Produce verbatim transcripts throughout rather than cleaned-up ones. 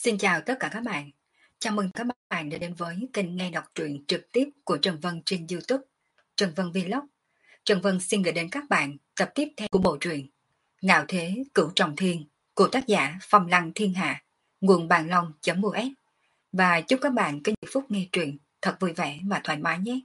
Xin chào tất cả các bạn. Chào mừng các bạn đã đến với kênh nghe đọc truyện trực tiếp của Trần Vân trên YouTube, Trần Vân Vlog. Trần Vân xin gửi đến các bạn tập tiếp theo của bộ truyện Ngạo Thế Cửu Trọng Thiên của tác giả Phong Lăng Thiên Hạ, nguồn bàn long.us. Và chúc các bạn có những phút nghe truyện thật vui vẻ và thoải mái nhé.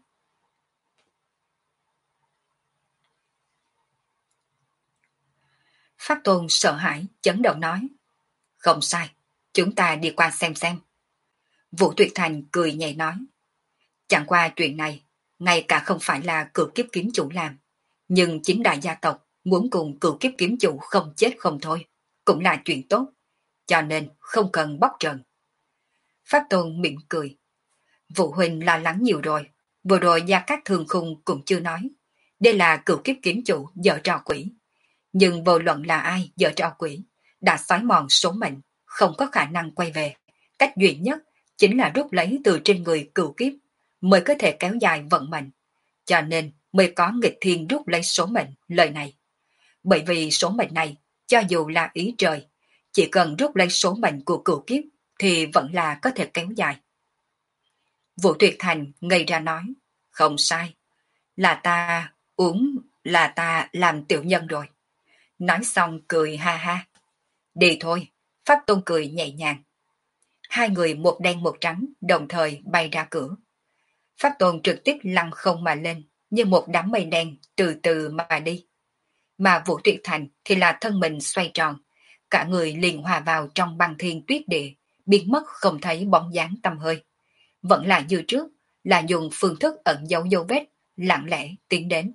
Pháp Tôn sợ hãi, chấn động nói: Không sai, chúng ta đi qua xem xem. Vũ Tuyệt Thành cười nhẹ nói: Chẳng qua chuyện này, ngay cả không phải là cửu kiếp kiếm chủ làm, nhưng chính đại gia tộc muốn cùng cửu kiếp kiếm chủ không chết không thôi, cũng là chuyện tốt, cho nên không cần bóc trần. Pháp Tôn mỉm cười: Vũ huynh lo lắng nhiều rồi, vừa rồi Gia Cát Thường Khung cũng chưa nói, đây là cửu kiếp kiếm chủ dở trò quỷ. Nhưng vô luận là ai dở trò quỷ, đã xói mòn số mệnh, không có khả năng quay về. Cách duy nhất chính là rút lấy từ trên người cửu kiếp, mới có thể kéo dài vận mệnh. Cho nên mới có nghịch thiên rút lấy số mệnh lời này. Bởi vì số mệnh này, cho dù là ý trời, chỉ cần rút lấy số mệnh của cửu kiếp, thì vẫn là có thể kéo dài. Vũ Tuyệt Thành ngây ra nói: Không sai, là ta uống, là ta làm tiểu nhân rồi. Nói xong cười ha ha. Đi thôi, Pháp Tôn cười nhẹ nhàng. Hai người một đen một trắng đồng thời bay ra cửa. Pháp Tôn trực tiếp lăn không mà lên, như một đám mây đen từ từ mà đi. Mà Vũ Tuyệt Thành thì là thân mình xoay tròn, cả người liền hòa vào trong băng thiên tuyết địa, biến mất không thấy bóng dáng tăm hơi. Vẫn là như trước, là dùng phương thức ẩn giấu dấu vết, lặng lẽ tiến đến.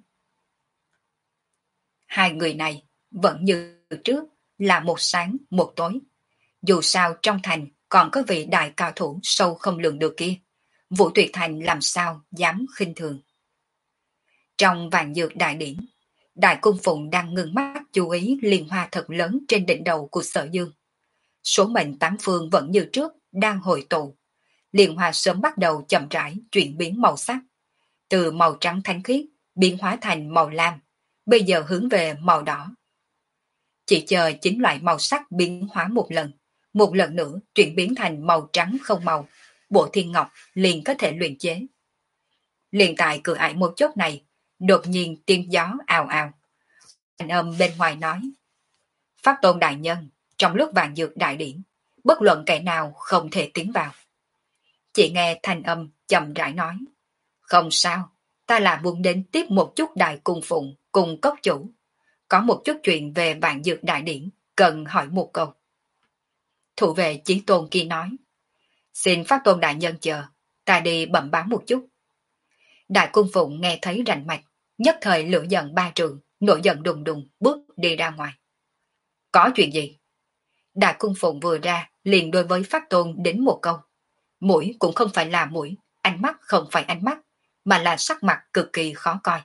Hai người này vẫn như trước, là một sáng một tối. Dù sao trong thành còn có vị đại cao thủ sâu không lường được kia, Vũ Tuyệt Thành làm sao dám khinh thường. Trong vạn dược đại điển, Đại Cung Phụng đang ngưng mắt chú ý liên hoa thật lớn trên đỉnh đầu của Sở Dương. Số mệnh tám phương vẫn như trước đang hồi tụ. Liên hoa sớm bắt đầu chậm rãi chuyển biến màu sắc, từ màu trắng thanh khiết biến hóa thành màu lam, bây giờ hướng về màu đỏ. Chỉ chờ chính loại màu sắc biến hóa một lần, một lần nữa chuyển biến thành màu trắng không màu, Bộ Thiên Ngọc liền có thể luyện chế. Liền tại cửa ải một chốt này, đột nhiên tiếng gió ào ào. Thanh âm bên ngoài nói: Pháp Tôn đại nhân, trong lúc vạn dược đại điển, bất luận kẻ nào không thể tiến vào. Chỉ nghe thanh âm chậm rãi nói: Không sao, ta là muốn đến tiếp một chút Đại Cung Phụng cùng cốc chủ. Có một chút chuyện về vạn dược đại điển, cần hỏi một câu. Thủ vệ Chí Tôn kia nói: Xin Pháp Tôn đại nhân chờ, ta đi bẩm báo một chút. Đại Cung Phụng nghe thấy rành mạch, nhất thời lửa giận ba trường, nổi giận đùng đùng bước đi ra ngoài. Có chuyện gì? Đại Cung Phụng vừa ra liền đối với Pháp Tôn đến một câu. Mũi cũng không phải là mũi, ánh mắt không phải ánh mắt, mà là sắc mặt cực kỳ khó coi.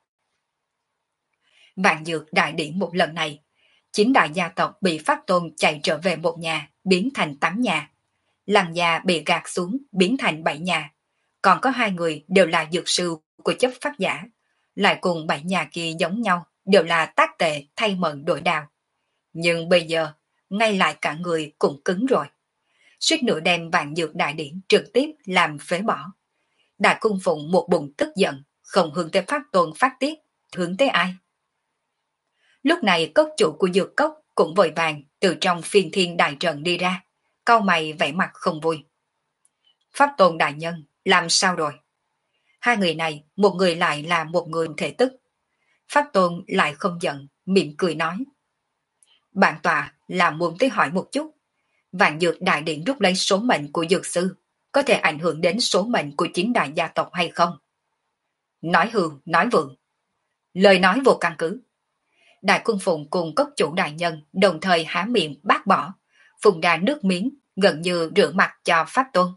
Vạn dược đại điển một lần này, chín đại gia tộc bị Pháp Tôn chạy trở về một nhà, biến thành tám nhà. Lăng gia bị gạt xuống, biến thành bảy nhà. Còn có hai người đều là dược sư của chấp pháp giả, lại cùng bảy nhà kia giống nhau, đều là tác tệ thay mận đổi đào. Nhưng bây giờ, ngay lại cả người cũng cứng rồi. Suýt nữa đem vạn dược đại điển trực tiếp làm phế bỏ. Đại Cung Phụng một bụng tức giận, không hướng tới Pháp Tôn phát tiết, hướng tới ai? Lúc này cốc chủ của dược cốc cũng vội vàng từ trong phiên thiên đại trận đi ra, cau mày vẻ mặt không vui. Pháp Tôn đại nhân, làm sao rồi? Hai người này, một người lại là một người thể tức. Pháp Tôn lại không giận, mỉm cười nói: Bản tọa là muốn tới hỏi một chút, vạn dược đại điển rút lấy số mệnh của dược sư, có thể ảnh hưởng đến số mệnh của chín đại gia tộc hay không? Nói hư, nói vượng. Lời nói vô căn cứ. Đại Cung Phụng cùng cốc chủ đại nhân đồng thời há miệng bác bỏ, phun ra nước miếng, gần như rửa mặt cho Pháp Tôn.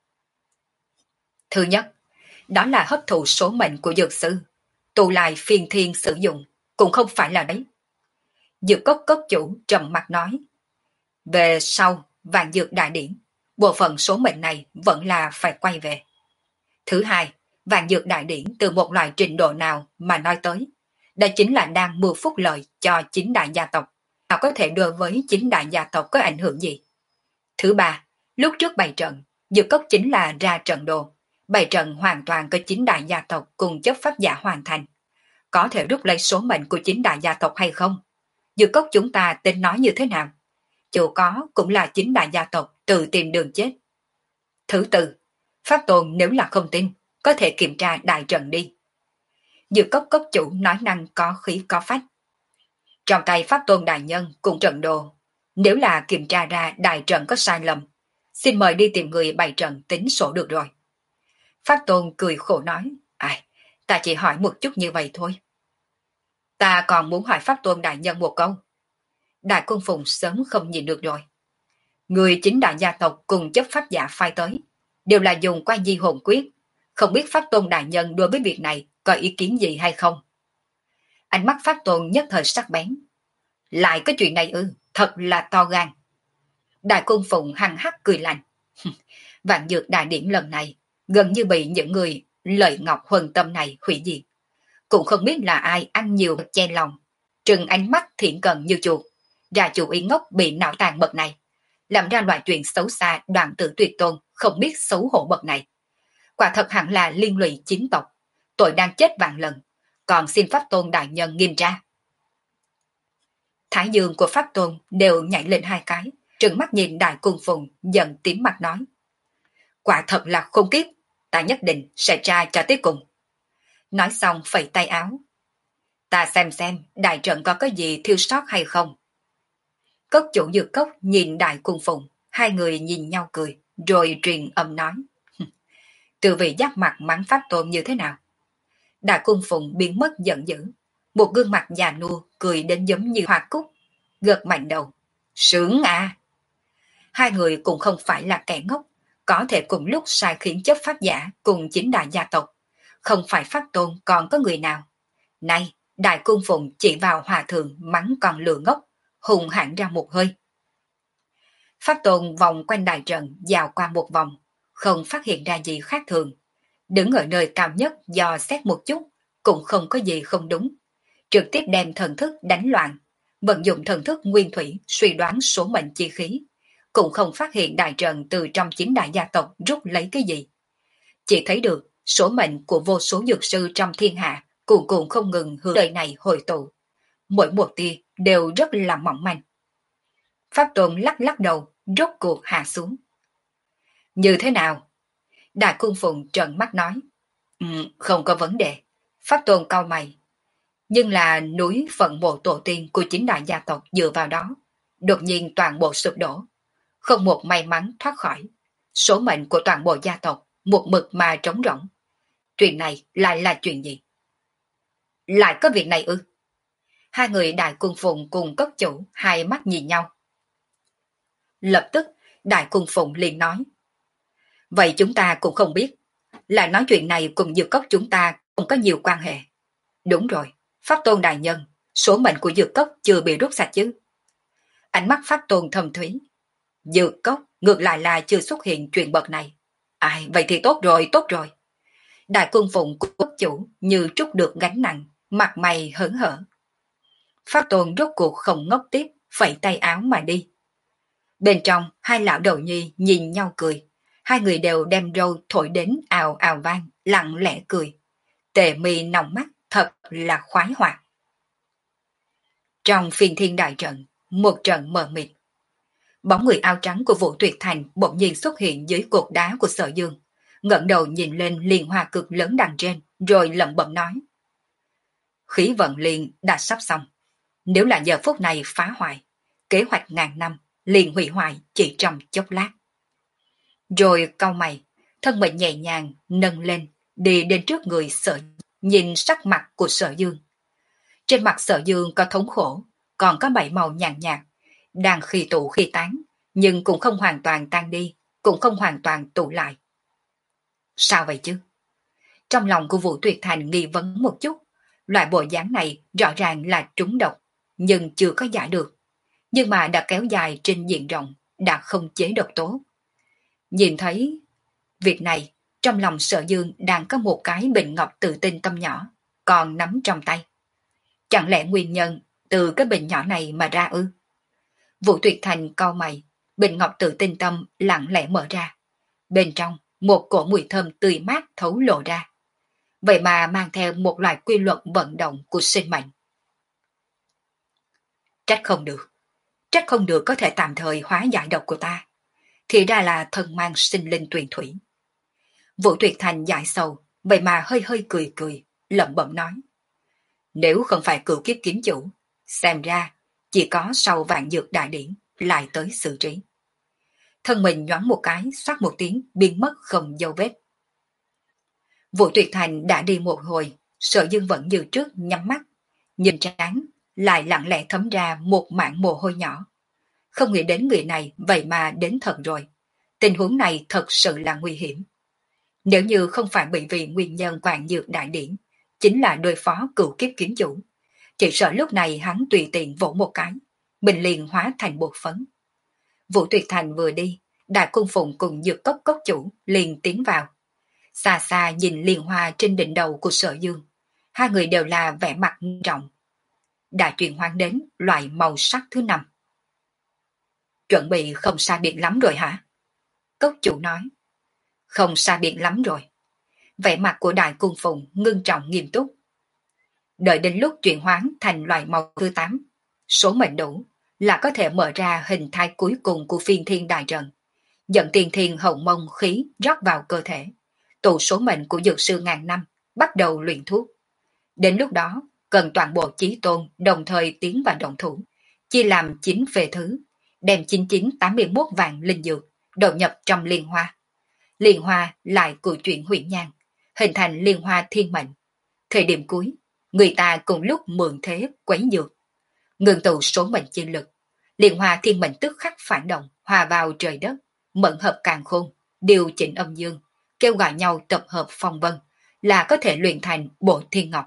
Thứ nhất, đó là hấp thụ số mệnh của dược sư, tụ lại phiên thiên sử dụng, cũng không phải là đấy. Dược cốc cốc chủ trầm mặt nói: Về sau, vạn dược đại điển, bộ phận số mệnh này vẫn là phải quay về. Thứ hai, vạn dược đại điển từ một loại trình độ nào mà nói tới, đó chính là đang mưu phúc lợi cho chính đại gia tộc, nào có thể đối với chính đại gia tộc có ảnh hưởng gì. Thứ ba, Lúc trước bày trận, Dược Cốc chính là ra trận đồ. Bày trận hoàn toàn có chín đại gia tộc cùng chấp pháp giả hoàn thành. Có thể rút lấy số mệnh của chín đại gia tộc hay không? Dược Cốc chúng ta tính nói như thế nào? Dù có cũng là chín đại gia tộc tự tìm đường chết. Thứ tư, Pháp Tôn nếu là không tin, có thể kiểm tra đại trận đi. Dược Cốc cốc chủ nói năng có khí có phách. Trong tay Pháp Tôn đại nhân cùng trận đồ, nếu là kiểm tra ra đại trận có sai lầm, xin mời đi tìm người bày trận tính sổ được rồi. Pháp Tôn cười khổ nói, ai, ta chỉ hỏi một chút như vậy thôi. Ta còn muốn hỏi Pháp Tôn đại nhân một câu. Đại Cung Phùng sớm không nhìn được rồi. Người chính đại gia tộc cùng chấp pháp giả phái tới, đều là dùng qua di hồn quyết, không biết Pháp Tôn đại nhân đối với việc này có ý kiến gì hay không. Ánh mắt Pháp Tôn nhất thời sắc bén. Lại có chuyện này ư, thật là to gan. Đại Cung Phùng hằng hắc cười lạnh. Vạn Dược đại điển lần này gần như bị những người lợi ngọc huân tâm này hủy diệt. Cũng không biết là ai ăn nhiều chen lòng, trừng ánh mắt thiện cận như chuột, ra chủ ý ngốc bị não tàn bậc này, làm ra loại chuyện xấu xa đoạn tử tuyệt tôn không biết xấu hổ bậc này. Quả thật hẳn là liên lụy chính tộc, tội đang chết vạn lần, còn xin Pháp Tôn đại nhân nghiêm tra. Thái dương của Pháp Tôn đều nhảy lên hai cái, trừng mắt nhìn Đại Cung Phùng giận tím mặt nói. Quả thật là khôn kiếp, ta nhất định sẽ tra cho tới cùng. Nói xong phẩy tay áo. Ta xem xem đại trận có cái gì thiếu sót hay không. Cốc chủ Dược Cốc nhìn Đại Cung Phùng, hai người nhìn nhau cười, rồi truyền âm nói. Từ vị giáp mặt mắng Pháp Tôn như thế nào? Đại Cung Phùng biến mất giận dữ, một gương mặt già nua cười đến giống như hoa cúc, gật mạnh đầu. Sướng à! Hai người cũng không phải là kẻ ngốc, có thể cùng lúc sai khiến chấp pháp giả cùng chính đại gia tộc. Không phải Pháp Tôn còn có người nào. Nay, Đại Cung Phùng chỉ vào hòa thượng mắng con lừa ngốc, hùng hãn ra một hơi. Pháp Tôn vòng quanh đại trận dạo qua một vòng, không phát hiện ra gì khác thường. Đứng ở nơi cao nhất dò xét một chút, cũng không có gì không đúng. Trực tiếp đem thần thức đánh loạn, vận dụng thần thức nguyên thủy suy đoán số mệnh chi khí, cũng không phát hiện đại trận từ trong chính đại gia tộc rút lấy cái gì. Chỉ thấy được số mệnh của vô số dược sư trong thiên hạ cuồn cuộn không ngừng hướng đời này hồi tụ. Mỗi một tia đều rất là mỏng manh. Pháp Tôn lắc lắc đầu, rốt cuộc hạ xuống. Như thế nào? Đại Cung Phùng trợn mắt nói. Ừ, không có vấn đề. Pháp Tôn cau mày. Nhưng là núi phận mộ tổ tiên của chính đại gia tộc dựa vào đó, đột nhiên toàn bộ sụp đổ. Không một may mắn thoát khỏi. Số mệnh của toàn bộ gia tộc một mực mà trống rỗng. Chuyện này lại là chuyện gì? Lại có việc này ư? Hai người Đại Cung Phùng cùng cốc chủ hai mắt nhìn nhau. Lập tức Đại Cung Phùng liền nói. Vậy chúng ta cũng không biết. Lại nói chuyện này cùng Dược Cốc chúng ta không có nhiều quan hệ. Đúng rồi, Pháp Tôn đại nhân, số mệnh của Dược Cốc chưa bị rút sạch chứ? Ánh mắt Pháp Tôn thầm thúy. Dược Cốc ngược lại là chưa xuất hiện chuyện bậc này. Ai, vậy thì tốt rồi, tốt rồi. Đại Cung Phụng của quốc chủ như trút được gánh nặng, mặt mày hớn hở. Pháp Tôn rốt cuộc không ngốc tiếp, phẩy tay áo mà đi. Bên trong, hai lão đầu nhi nhìn nhau cười. Hai người đều đem râu thổi đến ào ào vang, lặng lẽ cười. Tề mi nòng mắt, thật là khoái hoạt. Trong phiên thiên đại trận, một trận mờ mịt. Bóng người áo trắng của Vũ Tuyệt Thành bỗng nhiên xuất hiện dưới cột đá của Sở Dương, ngẩng đầu nhìn lên liên hoa cực lớn đằng trên, rồi lẩm bẩm nói. Khí vận liền đã sắp xong. Nếu là giờ phút này phá hoại, kế hoạch ngàn năm liền hủy hoại chỉ trong chốc lát. Rồi cau mày, thân mình nhẹ nhàng nâng lên, đi đến trước người Sở, nhìn sắc mặt của Sở Dương. Trên mặt Sở Dương có thống khổ, còn có bảy màu nhàn nhạt, đang khi tụ khi tán, nhưng cũng không hoàn toàn tan đi, cũng không hoàn toàn tụ lại. Sao vậy chứ? Trong lòng của Vũ Tuyệt Thành nghi vấn một chút, loại bộ dáng này rõ ràng là trúng độc, nhưng chưa có giải được. Nhưng mà đã kéo dài trên diện rộng, đã không chế độc tố. Nhìn thấy việc này, trong lòng Sở Dương đang có một cái bình ngọc tự tinh tâm nhỏ, còn nắm trong tay. Chẳng lẽ nguyên nhân từ cái bình nhỏ này mà ra ư? Vũ Tuyệt Thành cau mày, bình ngọc tự tinh tâm lặng lẽ mở ra. Bên trong, một cổ mùi thơm tươi mát thấu lộ ra. Vậy mà mang theo một loại quy luật vận động của sinh mệnh. Trách không được. Trách không được có thể tạm thời hóa giải độc của ta. Thì ra là thân mang sinh linh tuyền thủy. Vũ Tuyệt Thành giải sầu, vậy mà hơi hơi cười cười, lẩm bẩm nói. Nếu không phải cửu kiếp kiếm chủ, xem ra chỉ có sau vạn dược đại điển lại tới xử trí. Thân mình nhoáng một cái, xoát một tiếng, biến mất không dấu vết. Vũ Tuyệt Thành đã đi một hồi, Sở Dương vẫn như trước nhắm mắt, nhìn trán, lại lặng lẽ thấm ra một mảng mồ hôi nhỏ. Không nghĩ đến người này vậy mà đến thật rồi. Tình huống này thật sự là nguy hiểm. Nếu như không phải bởi vì nguyên nhân vạn dược đại điển, chính là đối phó cửu kiếp kiếm chủ. Chỉ sợ lúc này hắn tùy tiện vỗ một cái, mình liền hóa thành bột phấn. Vũ Tuyệt Thành vừa đi, Đại Cung Phụng cùng dược cốc cốc chủ liền tiến vào. Xa xa nhìn liên hoa trên đỉnh đầu của Sở Dương, hai người đều là vẻ mặt nghiêm trọng. Đã chuyển hoang đến loại màu sắc thứ năm. Chuẩn bị không sai biệt lắm rồi hả? Cốc chủ nói. Không sai biệt lắm rồi. Vẻ mặt của Đại Cung Phụng ngưng trọng nghiêm túc. Đợi đến lúc chuyển hoán thành loại màu thứ tám, số mệnh đủ là có thể mở ra hình thái cuối cùng của phiên thiên đại trận, dẫn tiền thiên hậu mông khí rót vào cơ thể, tụ số mệnh của dược sư ngàn năm, bắt đầu luyện thuốc. Đến lúc đó, cần toàn bộ chí tôn đồng thời tiến vào động thủ, chia làm chín phê thứ, đem chín chín tám mươi mốt vạn linh dược đầu nhập trong liên hoa. Liên hoa lại cử chuyển huyền nhang, hình thành liên hoa thiên mệnh. Thời điểm cuối, người ta cùng lúc mượn thế quấy dược, ngừng tụ số mệnh chi lực. Liên hoa thiên mệnh tức khắc phản động, hòa vào trời đất, mẫn hợp càn khôn, điều chỉnh âm dương, kêu gọi nhau tập hợp phong vân, là có thể luyện thành bộ thiên ngọc.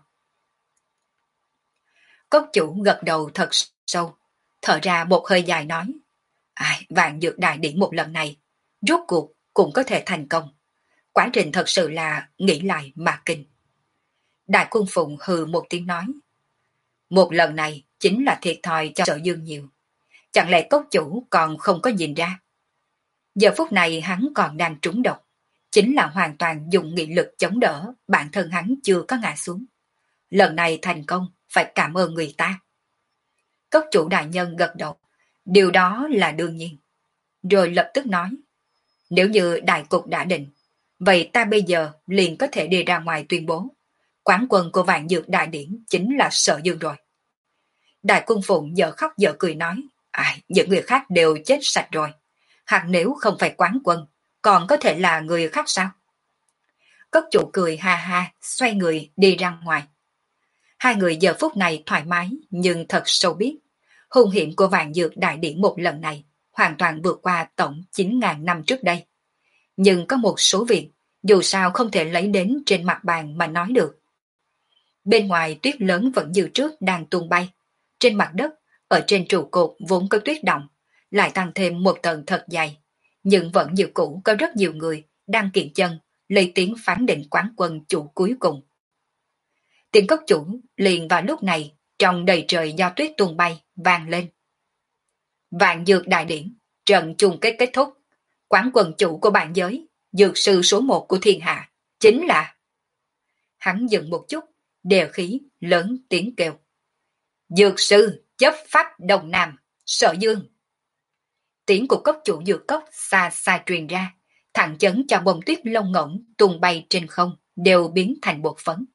Cốc chủ gật đầu thật sâu, thở ra một hơi dài nói, ai, vạn dược đại điển một lần này, rốt cuộc cũng có thể thành công. Quá trình thật sự là nghĩ lại mà kinh. Đại Cung Phụng hừ một tiếng nói, một lần này chính là thiệt thòi cho Sở Dương nhiều. Chẳng lẽ cốc chủ còn không có nhìn ra? Giờ phút này hắn còn đang trúng độc, chính là hoàn toàn dùng nghị lực chống đỡ, bản thân hắn chưa có ngã xuống. Lần này thành công, phải cảm ơn người ta. Cốc chủ đại nhân gật đầu, điều đó là đương nhiên. Rồi lập tức nói, nếu như đại cục đã định, vậy ta bây giờ liền có thể đi ra ngoài tuyên bố, quán quân của vạn dược đại điển chính là Sở Dương rồi. Đại Cung Phụng giờ khóc giờ cười nói, ai, những người khác đều chết sạch rồi. Hoặc nếu không phải quán quân, còn có thể là người khác sao? Cốc chủ cười ha ha, xoay người đi ra ngoài. Hai người giờ phút này thoải mái, nhưng thật sâu biết, hung hiểm của vạn dược đại điển một lần này hoàn toàn vượt qua tổng chín nghìn năm trước đây. Nhưng có một số việc, dù sao không thể lấy đến trên mặt bàn mà nói được. Bên ngoài tuyết lớn vẫn như trước đang tuôn bay. Trên mặt đất, ở trên trụ cột vốn có tuyết động, lại tăng thêm một tầng thật dày. Nhưng vẫn như cũ có rất nhiều người đang kiện chân, lấy tiếng phán định quán quân chủ cuối cùng. Tiếng cốc chủ liền vào lúc này, trong đầy trời do tuyết tuôn bay, vang lên. Vạn dược đại điển, trận chung kết kết thúc. Quán quân chủ của bản giới, dược sư số một của thiên hạ, chính là... Hắn dừng một chút, đè khí, lớn tiếng kêu. Dược sư, chấp pháp Đông Nam, Sở Dương. Tiếng của cốc chủ dược cốc xa xa truyền ra, thẳng chấn cho bông tuyết lông ngỗng tung bay trên không, đều biến thành bột phấn.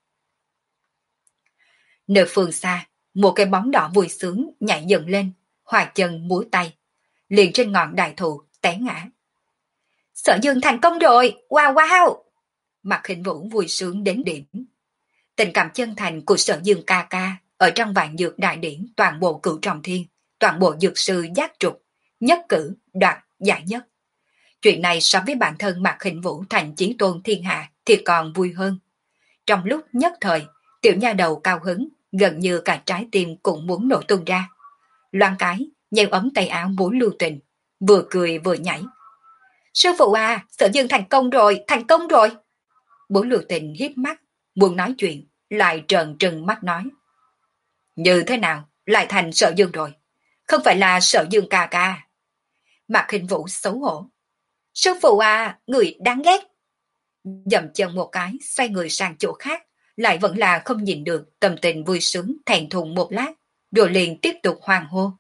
Nơi phương xa, một cái bóng đỏ vui sướng nhảy dựng lên, hòa chân múa tay, liền trên ngọn đại thụ té ngã. Sở Dương thành công rồi, wow wow! Mạc Hình Vũ vui sướng đến điểm. Tình cảm chân thành của Sở Dương ca ca ở trong vạn dược đại điển toàn bộ cửu trọng thiên, toàn bộ dược sư giác trục, nhất cử đoạt giải nhất. Chuyện này so với bản thân Mạc Hình Vũ thành chí tôn thiên hạ thì còn vui hơn. Trong lúc nhất thời, tiểu nha đầu cao hứng, gần như cả trái tim cũng muốn nổ tung ra. Loan cái, nheo ấm tay áo muốn lưu tình, vừa cười vừa nhảy. Sư phụ à, Sở Dương thành công rồi, thành công rồi. Bố lưu tình hiếp mắt, muốn nói chuyện, lại trợn trừng mắt nói. Như thế nào, lại thành Sở Dương rồi? Không phải là Sở Dương ca ca. Mạc Hình Vũ xấu hổ. Sư phụ à, người đáng ghét. Dậm chân một cái, xoay người sang chỗ khác, lại vẫn là không nhìn được tâm tình vui sướng thẹn thùng một lát, rồi liền tiếp tục hoang hô.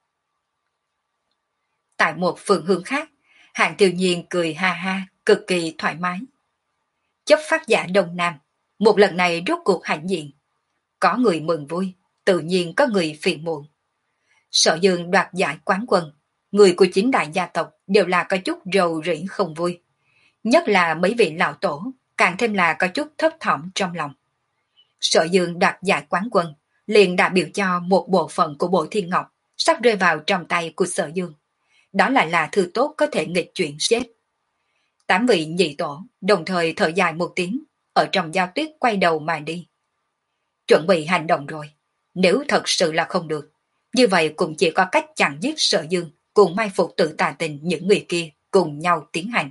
Tại một phương hướng khác, Hạng Tiêu Nhiên cười ha ha, cực kỳ thoải mái. Chấp phát giả Đông Nam, một lần này rốt cuộc hãnh diện. Có người mừng vui, tự nhiên có người phiền muộn. Sở Dương đoạt giải quán quân, người của chính đại gia tộc đều là có chút rầu rĩ không vui. Nhất là mấy vị lão tổ, càng thêm là có chút thấp thỏm trong lòng. Sở Dương đoạt giải quán quân, liền đã biểu cho một bộ phận của Bội Thiên Ngọc sắp rơi vào trong tay của Sở Dương. Đó lại là thứ tốt có thể nghịch chuyển xếp. Tám vị nhị tổ đồng thời thở dài một tiếng, ở trong giao tuyết quay đầu mà đi. Chuẩn bị hành động rồi, nếu thật sự là không được, như vậy cũng chỉ có cách chặn giết Sở Dương cùng mai phục tự tà tình những người kia cùng nhau tiến hành.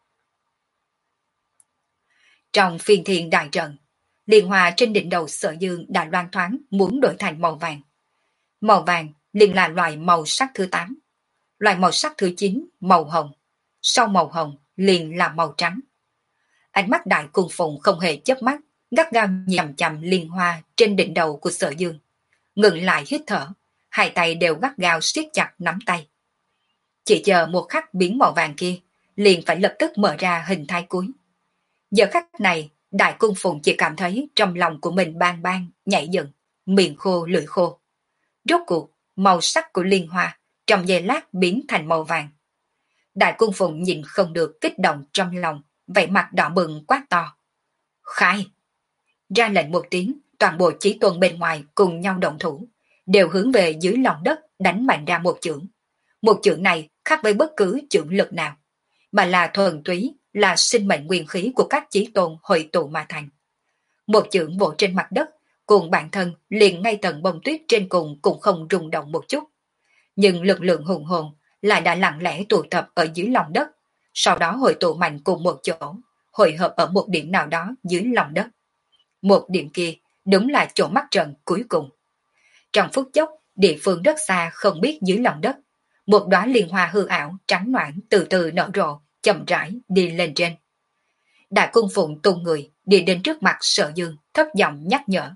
Trong phiên thiên đại trận, liên hoa trên đỉnh đầu Sở Dương đã loan thoáng muốn đổi thành màu vàng. Màu vàng liền là loại màu sắc thứ tám, loại màu sắc thứ chín màu hồng, sau màu hồng liền là màu trắng. Ánh mắt Đại Cung Phụng không hề chớp mắt, gắt gao nhằm chằm liên hoa trên đỉnh đầu của Sở Dương, ngừng lại hít thở, hai tay đều gắt gao siết chặt nắm tay. Chỉ chờ một khắc biến màu vàng kia, liền phải lập tức mở ra hình thái cuối. Giờ khắc này, Đại Cung Phụng chỉ cảm thấy trong lòng của mình bang bang, nhảy dựng, miệng khô lưỡi khô. Rốt cuộc, màu sắc của liên hoa trong giây lát biến thành màu vàng. Đại Cung Phụng nhìn không được kích động trong lòng, vẻ mặt đỏ bừng quát to. Khai! Ra lệnh một tiếng, toàn bộ chí tôn bên ngoài cùng nhau động thủ, đều hướng về dưới lòng đất đánh mạnh ra một chưởng. Một chưởng này khác với bất cứ chưởng lực nào, mà là thuần túy, là sinh mệnh nguyên khí của các chí tôn hội tụ mà thành. Một chưởng vỗ trên mặt đất, cùng bản thân liền ngay tầng bông tuyết trên cùng cũng không rung động một chút. Nhưng lực lượng hùng hồn lại đã lặng lẽ tụ tập ở dưới lòng đất, sau đó hội tụ mạnh cùng một chỗ, hội hợp ở một điểm nào đó dưới lòng đất. Một điểm kia đúng là chỗ mắc trận cuối cùng. Trong phút chốc, địa phương rất xa không biết dưới lòng đất, một đóa liên hoa hư ảo trắng noãn từ từ nở rộ, chậm rãi đi lên trên. Đại Cung Phụng tung người đi đến trước mặt Sở Dương, thấp giọng nhắc nhở.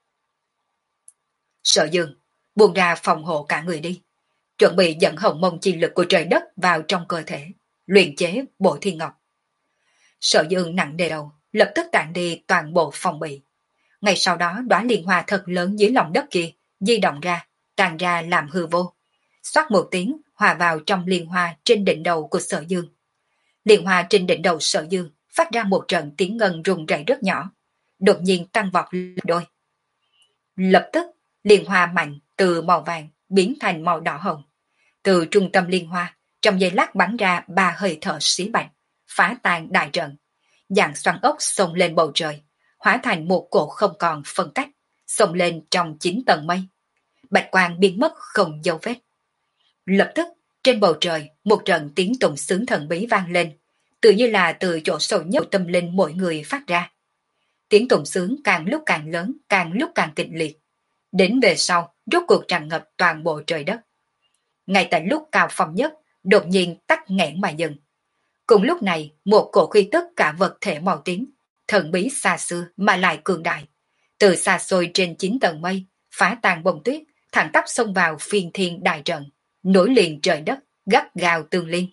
Sở Dương, buông ra phòng hộ cả người đi, chuẩn bị dẫn hồng mông chi lực của trời đất vào trong cơ thể, luyện chế Bội Thiên Ngọc. Sở Dương nặng nề đầu, lập tức tản đi toàn bộ phòng bị. Ngay sau đó đóa liên hoa thật lớn dưới lòng đất kia di động ra, tan ra làm hư vô. Xoát một tiếng hòa vào trong liên hoa trên đỉnh đầu của Sở Dương. Liên hoa trên đỉnh đầu Sở Dương phát ra một trận tiếng ngân rung rẩy rất nhỏ, đột nhiên tăng vọt lên đôi. Lập tức, liên hoa mạnh từ màu vàng biến thành màu đỏ hồng. Từ trung tâm liên hoa, trong giây lát bắn ra ba hơi thở xí bạch, phá tan đại trận, dạng xoắn ốc xông lên bầu trời, hóa thành một cổ không còn phân cách, xông lên trong chín tầng mây. Bạch quang biến mất không dấu vết. Lập tức, trên bầu trời, một trận tiếng tụng sướng thần bí vang lên, tự như là từ chỗ sâu nhất tâm linh mỗi người phát ra. Tiếng tụng sướng càng lúc càng lớn, càng lúc càng kịch liệt. Đến về sau, rốt cuộc tràn ngập toàn bộ trời đất. Ngay tại lúc cao phong nhất, đột nhiên tắt nghẽn mà dừng. Cùng lúc này, một cổ khí tức cả vật thể màu tím, thần bí xa xưa mà lại cường đại, từ xa xôi trên chín tầng mây, phá tan bông tuyết, thẳng tắp xông vào phiên thiên đại trận, nối liền trời đất, gắt gao tương liên.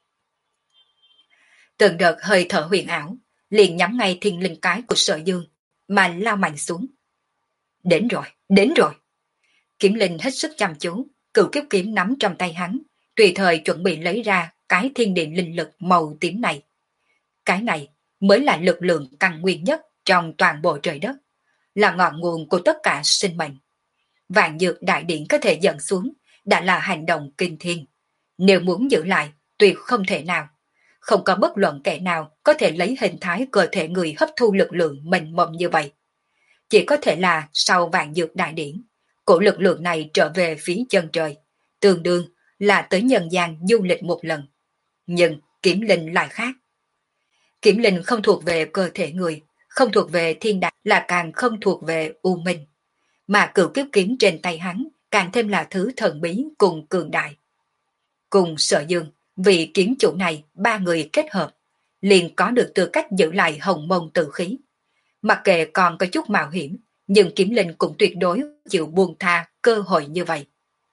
Từng đợt hơi thở huyền ảo, liền nhắm ngay thiên linh cái của Sở Dương, mà lao mạnh xuống. Đến rồi, đến rồi. Kiếm linh hết sức chăm chú, cửu kiếp kiếm nắm trong tay hắn, tùy thời chuẩn bị lấy ra cái thiên điện linh lực màu tím này. Cái này mới là lực lượng căn nguyên nhất trong toàn bộ trời đất, là ngọn nguồn của tất cả sinh mệnh. Vạn dược đại điện có thể dẫn xuống, đã là hành động kinh thiên. Nếu muốn giữ lại, tuyệt không thể nào. Không có bất luận kẻ nào có thể lấy hình thái cơ thể người hấp thu lực lượng mênh mông như vậy. Chỉ có thể là sau vạn dược đại điển, cổ lực lượng này trở về phía chân trời, tương đương là tới nhân gian du lịch một lần. Nhưng kiếm linh lại khác. Kiếm linh không thuộc về cơ thể người, không thuộc về thiên đạo, là càng không thuộc về u minh. Mà cửu kiếp kiếm trên tay hắn càng thêm là thứ thần bí cùng cường đại. Cùng Sở Dương, Vì kiếm chủ này ba người kết hợp, liền có được tư cách giữ lại hồng môn tử khí. Mặc kệ còn có chút mạo hiểm, nhưng kiếm linh cũng tuyệt đối chịu buông tha cơ hội như vậy.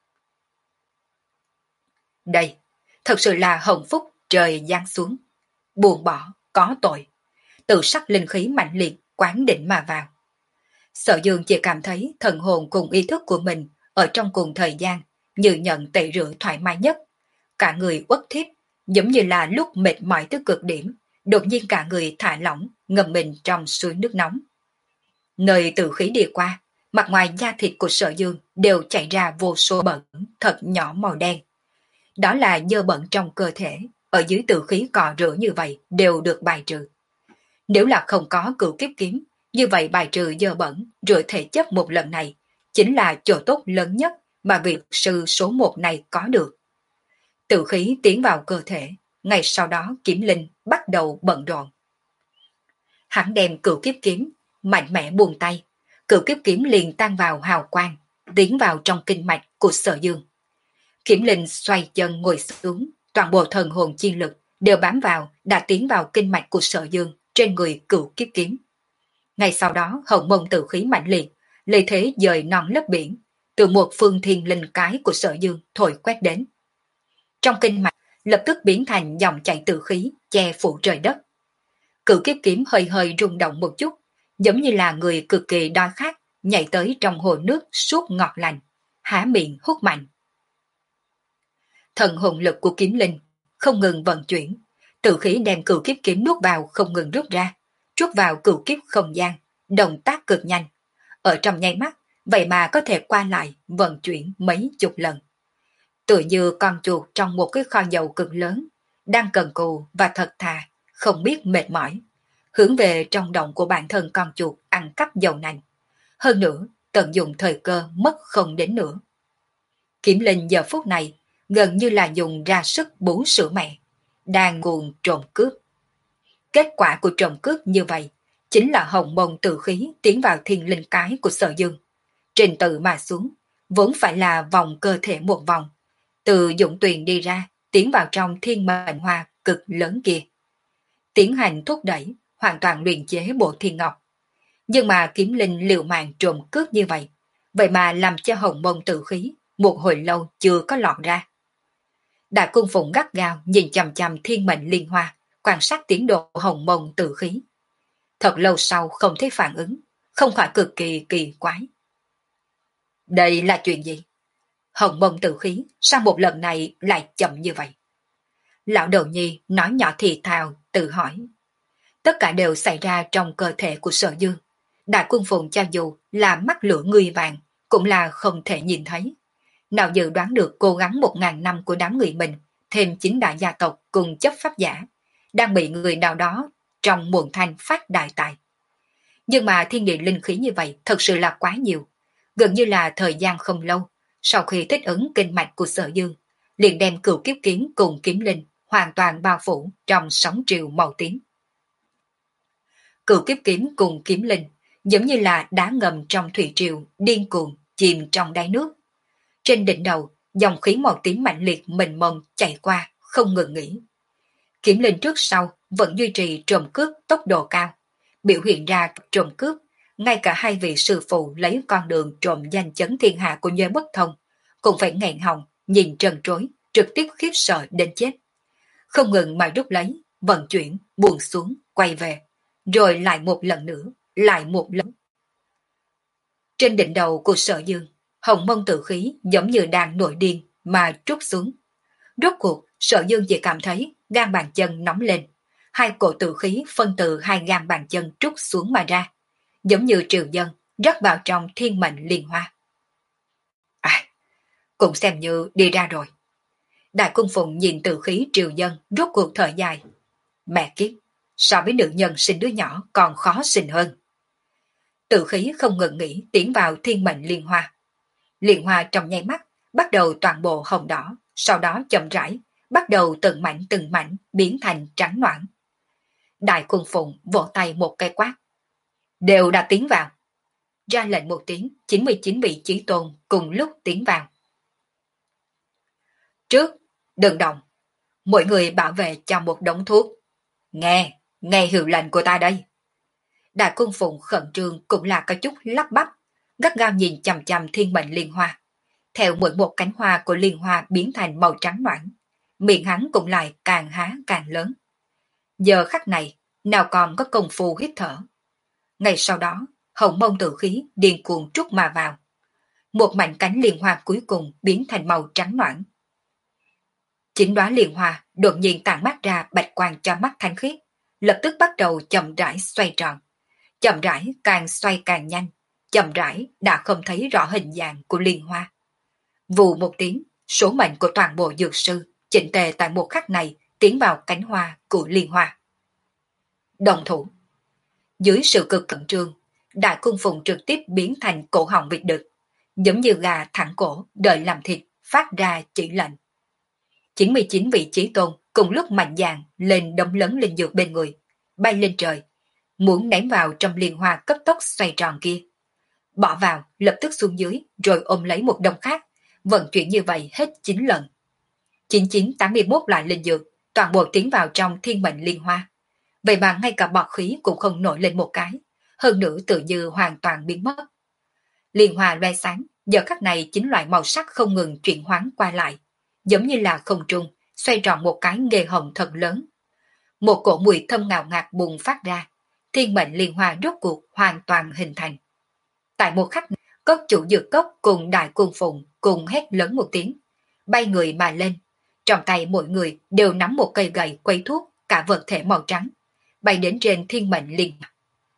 Đây, thật sự là hồng phúc trời giáng xuống. Buông bỏ, có tội. Tự sắc linh khí mạnh liệt, quán định mà vào. Sở Dương chỉ cảm thấy thần hồn cùng ý thức của mình ở trong cùng thời gian như nhận tẩy rửa thoải mái nhất. Cả người uất thít, giống như là lúc mệt mỏi tới cực điểm, đột nhiên cả người thả lỏng, ngâm mình trong suối nước nóng. Nơi tử khí đi qua, mặt ngoài da thịt của Sở Dương đều chảy ra vô số bẩn thật nhỏ màu đen. Đó là dơ bẩn trong cơ thể, ở dưới tử khí cọ rửa như vậy đều được bài trừ. Nếu là không có cửu kiếp kiếm, như vậy bài trừ dơ bẩn, rửa thể chất một lần này, chính là chỗ tốt lớn nhất mà vị sư số một này có được. Tử khí tiến vào cơ thể, ngay sau đó kiếm linh bắt đầu bận rộn. Hắn đem cửu kiếp kiếm, mạnh mẽ buông tay, cửu kiếp kiếm liền tan vào hào quang, tiến vào trong kinh mạch của Sở Dương. Kiếm linh xoay chân ngồi xuống, toàn bộ thần hồn chi lực đều bám vào, đã tiến vào kinh mạch của Sở Dương trên người cửu kiếp kiếm. Ngay sau đó hồng môn tử khí mạnh liệt, lấy thế dời non lấp biển, từ một phương thiên linh cái của Sở Dương thổi quét đến. Trong kinh mạch lập tức biến thành dòng chảy tử khí che phủ trời đất. Cửu kiếp kiếm hơi hơi rung động một chút, giống như là người cực kỳ đói khát nhảy tới trong hồ nước suốt ngọt lành, há miệng hút mạnh. Thần hồn lực của kiếm linh không ngừng vận chuyển, tử khí đem cửu kiếp kiếm nuốt vào không ngừng rút ra, rút vào cửu kiếp không gian, động tác cực nhanh. Ở trong nháy mắt, vậy mà có thể qua lại vận chuyển mấy chục lần. Tựa như con chuột trong một cái kho dầu cực lớn, đang cần cù và thật thà, không biết mệt mỏi, hướng về trong động của bản thân con chuột ăn cắp dầu nành. Hơn nữa, tận dụng thời cơ mất không đến nữa. Kiếm linh giờ phút này gần như là dùng ra sức bú sữa mẹ, đang nguồn trộm cướp. Kết quả của trộm cướp như vậy chính là hồng môn tử khí tiến vào thiên linh cái của Sở Dương. Trình tự mà xuống, vốn phải là vòng cơ thể một vòng, từ dũng tuyền đi ra, tiến vào trong thiên mệnh hoa cực lớn kia. Tiến hành thúc đẩy, hoàn toàn luyện chế bộ thiên ngọc. Nhưng mà kiếm linh liều mạng trộm cướp như vậy, vậy mà làm cho hồng môn tử khí một hồi lâu chưa có lọt ra. Đại cung phụng gắt gao nhìn chằm chằm thiên mệnh liên hoa, quan sát tiến độ hồng môn tử khí. Thật lâu sau không thấy phản ứng, không khỏi cực kỳ kỳ quái. Đây là chuyện gì? Hồng môn tử khí sau một lần này lại chậm như vậy. Lão đầu nhi nói nhỏ thì thào, tự hỏi. Tất cả đều xảy ra trong cơ thể của Sở Dương. Đại quân phụng cho dù là mắt lửa người vàng, cũng là không thể nhìn thấy. Nào dự đoán được cố gắng một ngàn năm của đám người mình, thêm chính đại gia tộc cùng chấp pháp giả, đang bị người nào đó trong muộn thanh phát đại tài. Nhưng mà thiên địa linh khí như vậy thật sự là quá nhiều. Gần như là thời gian không lâu, sau khi thích ứng kinh mạch của Sở Dương, liền đem cửu kiếp kiếm cùng kiếm linh hoàn toàn bao phủ trong sóng triều màu tím. Cửu kiếp kiếm cùng kiếm linh giống như là đá ngầm trong thủy triều điên cuồng chìm trong đáy nước. Trên đỉnh đầu, dòng khí màu tím mạnh liệt mênh mông chạy qua, không ngừng nghỉ. Kiếm linh trước sau vẫn duy trì trộm cướp tốc độ cao, biểu hiện ra trộm cướp. Ngay cả hai vị sư phụ lấy con đường trộm danh chấn thiên hạ của Nhớ Bất Thông cũng phải nghẹn họng, nhìn trần trối, trực tiếp khiếp sợ đến chết. Không ngừng mà rút lấy, vận chuyển, buông xuống, quay về, rồi lại một lần nữa, lại một lần. Trên đỉnh đầu của Sở Dương, hồng mông tử khí giống như đang nổi điên mà trút xuống. Rốt cuộc, Sở Dương chỉ cảm thấy gan bàn chân nóng lên, hai cổ tử khí phân từ hai gan bàn chân trút xuống mà ra, giống như triều dân rớt vào trong thiên mệnh liên hoa. À, cũng xem như đi ra rồi. Đại cung phụng nhìn tử khí triều dân rốt cuộc thở dài. Mẹ kiếp, so với nữ nhân sinh đứa nhỏ còn khó sinh hơn. Tử khí không ngừng nghỉ tiến vào thiên mệnh liên hoa. Liên hoa trong nháy mắt bắt đầu toàn bộ hồng đỏ, sau đó chậm rãi bắt đầu từng mảnh từng mảnh biến thành trắng noãn. Đại cung phụng vỗ tay một cái quát. Đều đã tiến vào. Ra lệnh một tiếng, chín mươi chín vị chí tôn cùng lúc tiến vào. Trước, đừng động. Mỗi người bảo vệ cho một đống thuốc. Nghe, nghe hiệu lệnh của ta đây. Đại cung phụng khẩn trương cũng là có chút lắp bắp, gắt gao nhìn chằm chằm thiên mệnh liên hoa. Theo mỗi một cánh hoa của liên hoa biến thành màu trắng noãn, miệng hắn cũng lại càng há càng lớn. Giờ khắc này, nào còn có công phu hít thở. Ngày sau đó, hồng mông tử khí điên cuồng trút mà vào. Một mảnh cánh liên hoa cuối cùng biến thành màu trắng noãn. Chính đóa liên hoa đột nhiên tản mát ra bạch quang cho mắt thanh khiết, lập tức bắt đầu chậm rãi xoay tròn. Chậm rãi càng xoay càng nhanh, chậm rãi đã không thấy rõ hình dạng của liên hoa. Vù một tiếng, số mệnh của toàn bộ dược sư chỉnh tề tại một khắc này tiến vào cánh hoa của liên hoa. Đồng thủ. Dưới sự cực cẩn trương, đại cung phụng trực tiếp biến thành cổ họng vịt đực, giống như gà thẳng cổ đợi làm thịt, phát ra chỉ lệnh. chín mươi chín vị chí tôn cùng lúc mạnh dạn lên đống lớn linh dược bên người, bay lên trời, muốn ném vào trong liên hoa cấp tốc xoay tròn kia. Bỏ vào, lập tức xuống dưới, rồi ôm lấy một đống khác, vận chuyển như vậy hết chín lần. chín chín tám mươi mốt loại linh dược, toàn bộ tiến vào trong thiên mệnh liên hoa. Vậy mà ngay cả bọt khí cũng không nổi lên một cái, hơn nữa tự như hoàn toàn biến mất. Liên hoa loe sáng, giờ khắc này chín loại màu sắc không ngừng chuyển hoán qua lại, giống như là không trung, xoay tròn một cái nghề hồng thật lớn. Một cổ mùi thơm ngào ngạt bùng phát ra, thiên mệnh liên hoa rốt cuộc hoàn toàn hình thành. Tại một khắc, cốc chủ dược cốc cùng đại cung phụng cùng hét lớn một tiếng, bay người mà lên. Trong tay mỗi người đều nắm một cây gậy quấy thuốc, cả vật thể màu trắng, bay đến trên thiên mệnh liên hoa.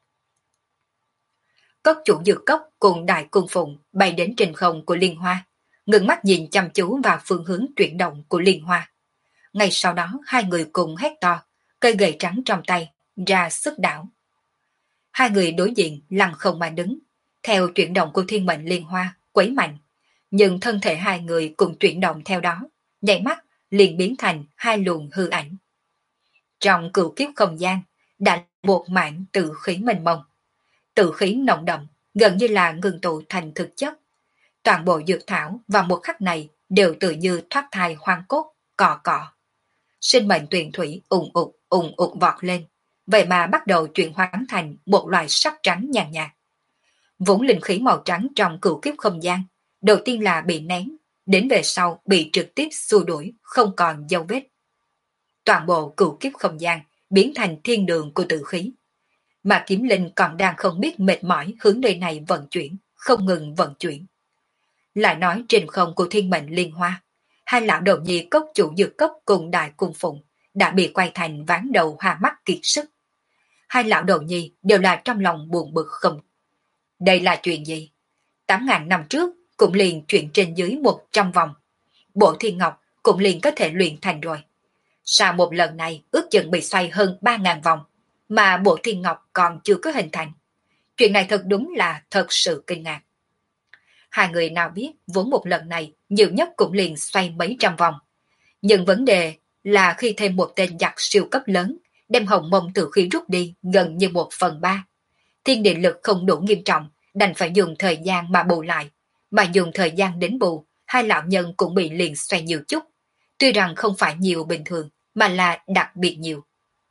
Cốc chủ dược cốc cùng đại cung phụng bay đến trên không của liên hoa, ngừng mắt nhìn chăm chú vào phương hướng chuyển động của liên hoa. Ngay sau đó hai người cùng hét to, cây gậy trắng trong tay, ra sức đảo. Hai người đối diện lặng không mà đứng, theo chuyển động của thiên mệnh liên hoa, quấy mạnh. Nhưng thân thể hai người cùng chuyển động theo đó, nhảy mắt liền biến thành hai luồng hư ảnh. Trong cửu kiếp không gian, đã một mảng tự khí mênh mông. Tự khí nồng đậm, gần như là ngừng tụ thành thực chất. Toàn bộ dược thảo vào một khắc này đều tự như thoát thai hoang cốt, cọ cọ. Sinh mệnh tuyền thủy ùng ụt, ùng ụt vọt lên, vậy mà bắt đầu chuyển hóa thành một loại sắc trắng nhàn nhạt. Vốn linh khí màu trắng trong cửu kiếp không gian, đầu tiên là bị nén, đến về sau bị trực tiếp xua đuổi, không còn dấu vết. Toàn bộ cửu kiếp không gian biến thành thiên đường của tử khí. Mà kiếm linh còn đang không biết mệt mỏi hướng nơi này vận chuyển, không ngừng vận chuyển. Lại nói trên không của thiên mệnh liên hoa, hai lão đầu nhi cốc chủ dược cốc cùng đại cung phụng đã bị quay thành ván đầu hà mắt kiệt sức. Hai lão đầu nhi đều là trong lòng buồn bực không. Đây là chuyện gì? Tám ngàn năm trước cũng liền chuyển trên dưới một trăm vòng. Bộ thiên ngọc cũng liền có thể luyện thành rồi. Sau một lần này ước chừng bị xoay hơn ba ngàn vòng, mà bộ thiên ngọc còn chưa có hình thành. Chuyện này thật đúng là thật sự kinh ngạc. Hai người nào biết vốn một lần này nhiều nhất cũng liền xoay mấy trăm vòng. Nhưng vấn đề là khi thêm một tên giặc siêu cấp lớn, đem hồng mông từ khi rút đi gần như một phần ba. Thiên địa lực không đủ nghiêm trọng, đành phải dùng thời gian mà bù lại. Mà dùng thời gian đến bù, hai lão nhân cũng bị liền xoay nhiều chút. Tuy rằng không phải nhiều bình thường, mà là đặc biệt nhiều.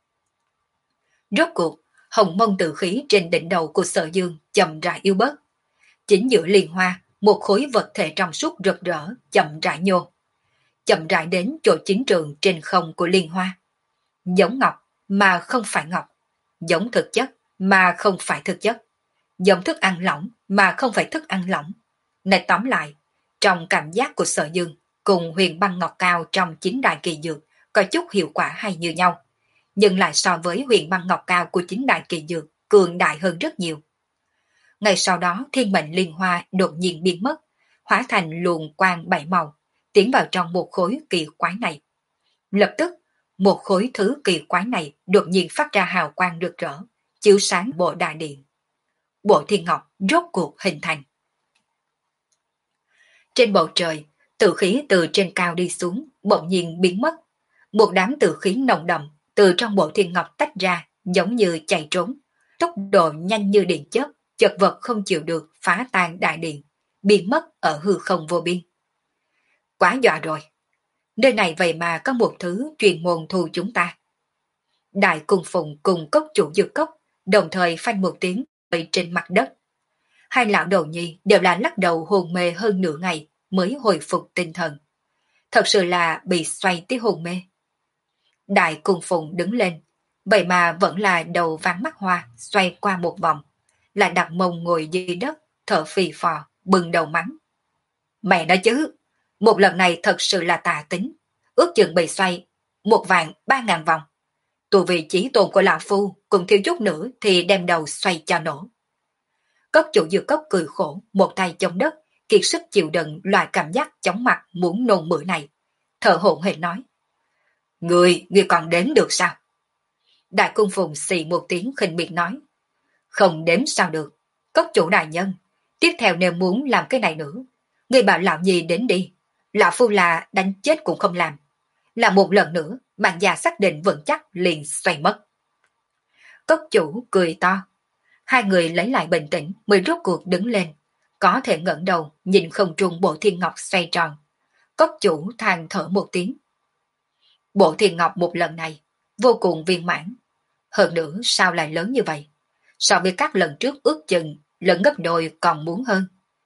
Rốt cuộc, hồng mông tử khí trên đỉnh đầu của Sở Dương chậm rãi yếu bớt. Chính giữa liên hoa, một khối vật thể trong suốt rực rỡ chậm rãi nhô. Chậm rãi đến chỗ chính trường trên không của liên hoa. Giống ngọc mà không phải ngọc. Giống thực chất mà không phải thực chất. Giống thức ăn lỏng mà không phải thức ăn lỏng. Này tóm lại, trong cảm giác của Sở Dương cùng huyền băng ngọc cao trong chính đại kỳ dược có chút hiệu quả hay như nhau. Nhưng lại so với huyền băng ngọc cao của chính đại kỳ dược cường đại hơn rất nhiều. Ngày sau đó thiên mệnh liên hoa đột nhiên biến mất, hóa thành luồng quang bảy màu, tiến vào trong một khối kỳ quái này. Lập tức, một khối thứ kỳ quái này đột nhiên phát ra hào quang rực rỡ, chiếu sáng bộ đại điện. Bộ thiên ngọc rốt cuộc hình thành. Trên bầu trời, tử khí từ trên cao đi xuống, bỗng nhiên biến mất. Một đám tử khí nồng đậm từ trong bộ thiên ngọc tách ra, giống như chạy trốn, tốc độ nhanh như điện chớp, chật vật không chịu được phá tan đại điện, biến mất ở hư không vô biên. Quá dọa rồi. Nơi này vậy mà có một thứ chuyên môn thu chúng ta. Đại cung phụng cùng cốc chủ dược cốc, đồng thời phanh một tiếng rơi trên mặt đất. Hai lão đầu nhi đều là lắc đầu hôn mê hơn nửa ngày mới hồi phục tinh thần. Thật sự là bị xoay tới hôn mê. Đại cung phụng đứng lên, vậy mà vẫn là đầu ván mắt hoa xoay qua một vòng, lại đặt mông ngồi dưới đất, thở phì phò, bừng đầu mắng. Mẹ nói chứ, một lần này thật sự là tà tính, ước chừng bị xoay một vạn ba ngàn vòng. Tù vì chí tôn của lão phu cùng thiếu chút nữa thì đem đầu xoay cho nổ. Cốc chủ dược cốc cười khổ, một tay chống đất, kiệt sức chịu đựng loại cảm giác chóng mặt muốn nôn mửa này. Thở hổn hển nói. Người, người còn đếm được sao? Đại cung phụng xì một tiếng khinh miệt nói. Không đếm sao được. Cốc chủ đại nhân, tiếp theo nếu muốn làm cái này nữa, người bảo lão gì đến đi. Lão phu là đánh chết cũng không làm. Là một lần nữa, bạn già xác định vững chắc liền xoay mất. Cốc chủ cười to. Hai người lấy lại bình tĩnh mới rốt cuộc đứng lên. Có thể ngẩng đầu nhìn không trung bộ thiên ngọc xoay tròn. Cốc chủ than thở một tiếng. Bộ thiên ngọc một lần này vô cùng viên mãn. Hơn nữa sao lại lớn như vậy? So với các lần trước ước chừng lần gấp đôi còn muốn hơn.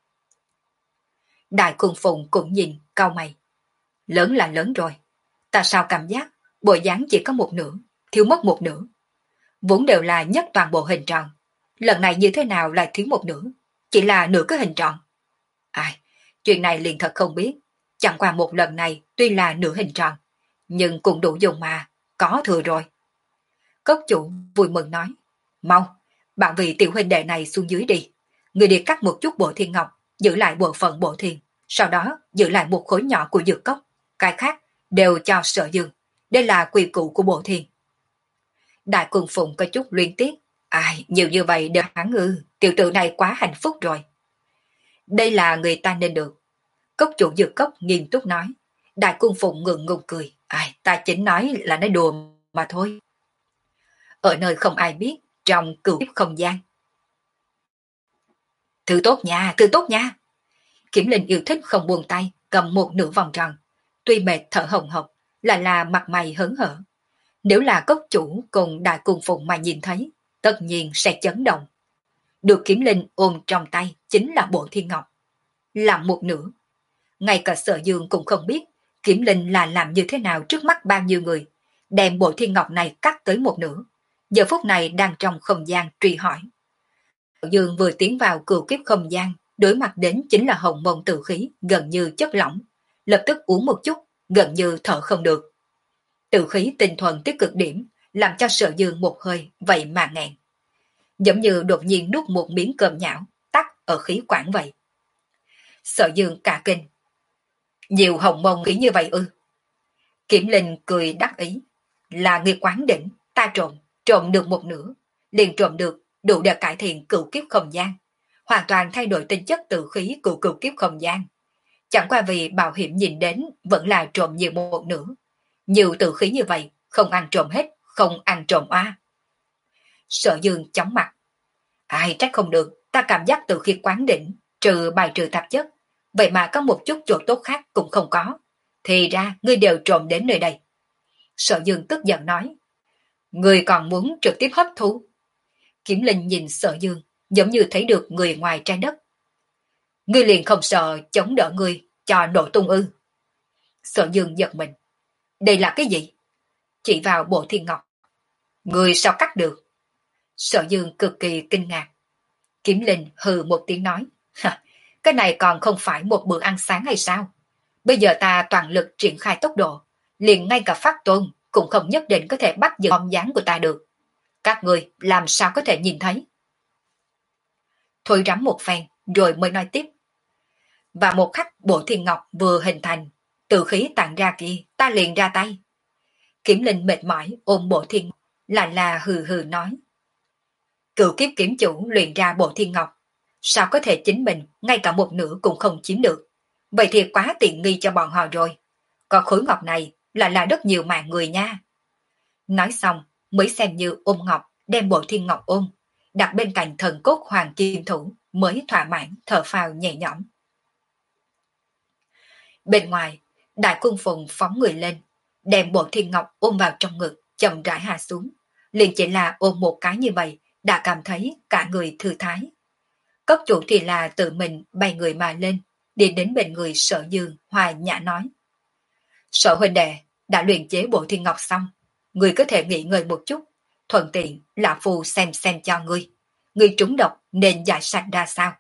Đại cung phụng cũng nhìn cau mày. Lớn là lớn rồi. Ta sao cảm giác bộ dáng chỉ có một nửa, thiếu mất một nửa. Vốn đều là nhất toàn bộ hình tròn. Lần này như thế nào lại thiếu một nửa? Chỉ là nửa cái hình tròn. Ai, chuyện này liền thật không biết. Chẳng qua một lần này tuy là nửa hình tròn, nhưng cũng đủ dùng mà, có thừa rồi. Cốc chủ vui mừng nói. Mau, bạn vị tiểu huynh đệ này xuống dưới đi. Người đi cắt một chút bộ thiên ngọc, giữ lại bộ phận bộ thiên, sau đó giữ lại một khối nhỏ của dược cốc. Cái khác đều cho Sở Dương. Đây là quy củ của bộ thiên. Đại cung phụng có chút luyến tiếc. Ai, nhiều như vậy đều hắn ư, tiểu tử này quá hạnh phúc rồi. Đây là người ta nên được. Cốc chủ dược cốc nghiêm túc nói. Đại cung phụng ngượng ngùng cười. Ai, ta chính nói là nói đùa mà thôi. Ở nơi không ai biết, trong cửu kiếp không gian. Thứ tốt nha, thứ tốt nha. Kiểm Linh yêu thích không buông tay, cầm một nửa vòng tròn. Tuy mệt thở hồng hộc, lại là mặt mày hớn hở. Nếu là cốc chủ cùng đại cung phụng mà nhìn thấy, tất nhiên sẽ chấn động. Được Kiểm Linh ôm trong tay chính là bộ thiên ngọc. Làm một nửa. Ngay cả Sở Dương cũng không biết Kiểm Linh là làm như thế nào trước mắt bao nhiêu người, đem bộ thiên ngọc này cắt tới một nửa. Giờ phút này đang trong không gian truy hỏi. Sở Dương vừa tiến vào cửu kiếp không gian, đối mặt đến chính là hồng môn tử khí gần như chất lỏng. Lập tức uống một chút, gần như thở không được. Tử khí tinh thuần tới cực điểm, làm cho Sở Dương một hơi vậy mà nghẹn. Giống như đột nhiên nuốt một miếng cơm nhão, tắt ở khí quản vậy. Sở Dương cả kinh. Nhiều hồng môn khí như vậy ư? Kiểm Linh cười đắc ý. Là người quán đỉnh, ta trộm, trộm được một nửa, liền trộm được đủ để cải thiện cửu kiếp không gian, hoàn toàn thay đổi tính chất tử khí của cửu kiếp không gian. Chẳng qua vì bảo hiểm nhìn đến vẫn là trộm nhiều một nửa. Nhiều tử khí như vậy, không ăn trộm hết, không ăn trộm oa. Sở Dương chóng mặt. Ai trách không được, ta cảm giác từ khi quán đỉnh, trừ bài trừ tạp chất, vậy mà có một chút chỗ tốt khác cũng không có. Thì ra, ngươi đều trộm đến nơi đây. Sở Dương tức giận nói. Ngươi còn muốn trực tiếp hấp thu. Kiểm Linh nhìn Sở Dương, giống như thấy được người ngoài trái đất. Ngươi liền không sợ chống đỡ ngươi, cho nổ tung ư. Sở Dương giật mình. Đây là cái gì? Chỉ vào bộ thiên ngọc. Ngươi sao cắt được? Sở Dương cực kỳ kinh ngạc. Kiểm Linh hừ một tiếng nói. Cái này còn không phải một bữa ăn sáng hay sao? Bây giờ ta toàn lực triển khai tốc độ, liền ngay cả Pháp Tôn cũng không nhất định có thể bắt giữ bóng dáng của ta được. Các người làm sao có thể nhìn thấy? Thôi rắm một phen rồi mới nói tiếp. Và một khắc bộ thiên ngọc vừa hình thành, từ khí tản ra kia ta liền ra tay. Kiểm Linh mệt mỏi ôm bộ thiên ngọc, lại là hừ hừ nói. Cựu kiếp kiểm chủ luyện ra bộ thiên ngọc, sao có thể chính mình ngay cả một nửa cũng không chiếm được? Vậy thì quá tiện nghi cho bọn họ rồi. Còn khối ngọc này lại là rất nhiều mạng người nha. Nói xong mới xem như ôm ngọc, đem bộ thiên ngọc ôm, đặt bên cạnh thần cốt hoàng kim thủ, mới thỏa mãn thở phào nhẹ nhõm. Bên ngoài, Đại Cung Phụng phóng người lên, đem Bộ Thiên Ngọc ôm vào trong ngực, chậm rãi hạ xuống. Liền chỉ là ôm một cái như vậy, đã cảm thấy cả người thư thái. Cốc chủ thì là tự mình bay người mà lên, đi đến bên người Sở Dương, hòa nhã nói. Sở huynh đệ, đã luyện chế Bộ Thiên Ngọc xong, người có thể nghỉ ngơi một chút, thuận tiện là phù xem xem cho ngươi. Ngươi trúng độc nên giải sạch ra sao?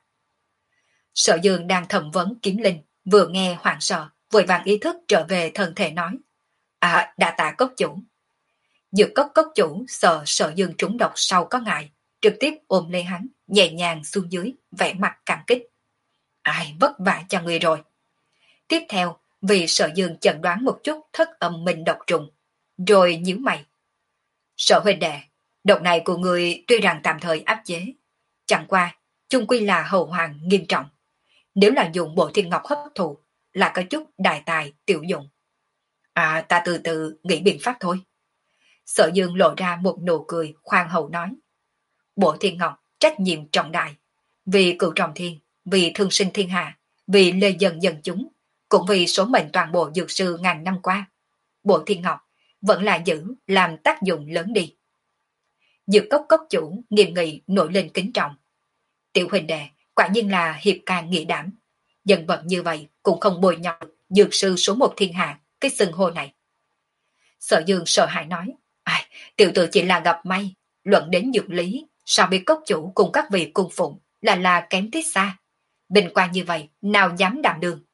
Sở Dương đang thẩm vấn kiếm linh, vừa nghe hoảng sợ, vội vàng ý thức trở về thân thể nói. À, đã tạ cốc chủ. Dược cốc cốc chủ sợ Sở Dương trúng độc sau có ngại, trực tiếp ôm lấy hắn, nhẹ nhàng xuống dưới, vẻ mặt cảm kích. Ai, vất vả cho người rồi. Tiếp theo, vì Sở Dương chẩn đoán một chút thất âm minh độc trùng, rồi nhíu mày. Sở huynh đệ, độc này của người tuy rằng tạm thời áp chế, chẳng qua, chung quy là hậu hoàng nghiêm trọng. Nếu là dùng Bộ Thiên Ngọc hấp thụ, là có chút đại tài tiểu dụng. À, ta từ từ nghĩ biện pháp thôi. Sở Dương lộ ra một nụ cười khoan hậu nói. Bộ Thiên Ngọc trách nhiệm trọng đại, vì cựu trọng thiên, vì thương sinh thiên hạ, vì lê dân dân chúng, cũng vì số mệnh toàn bộ dược sư ngàn năm qua. Bộ Thiên Ngọc vẫn là giữ làm tác dụng lớn đi. Dược cốc cốc chủ nghiêm nghị nổi lên kính trọng. Tiểu huynh đệ quả nhiên là hiệp can nghị đảm, nhân vật như vậy cũng không bồi nhọ dược sư số một thiên hạ cái xưng hô này. Sở Dương sợ hãi nói, ai, tiểu tử chỉ là gặp may, luận đến dược lý, sao biết cốc chủ cùng các vị cung phụng là là kém tiết xa. Bình quan như vậy, nào dám đảm đương.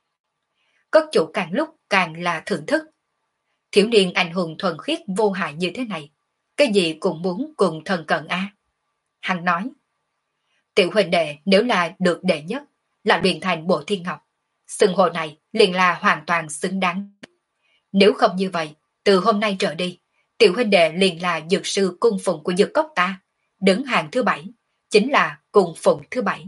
Cốc chủ càng lúc càng là thưởng thức. Thiếu niên anh hùng thuần khiết vô hại như thế này, cái gì cũng muốn cùng thần cận a. Hắn nói, tiểu huynh đệ nếu là được đệ nhất, là luyện thành Bộ Thiên Ngọc, xưng hô này liền là hoàn toàn xứng đáng. Nếu không như vậy, từ hôm nay trở đi, tiểu huynh đệ liền là dược sư cung phụng của dược cốc ta, đứng hàng thứ bảy, chính là cung phụng thứ bảy.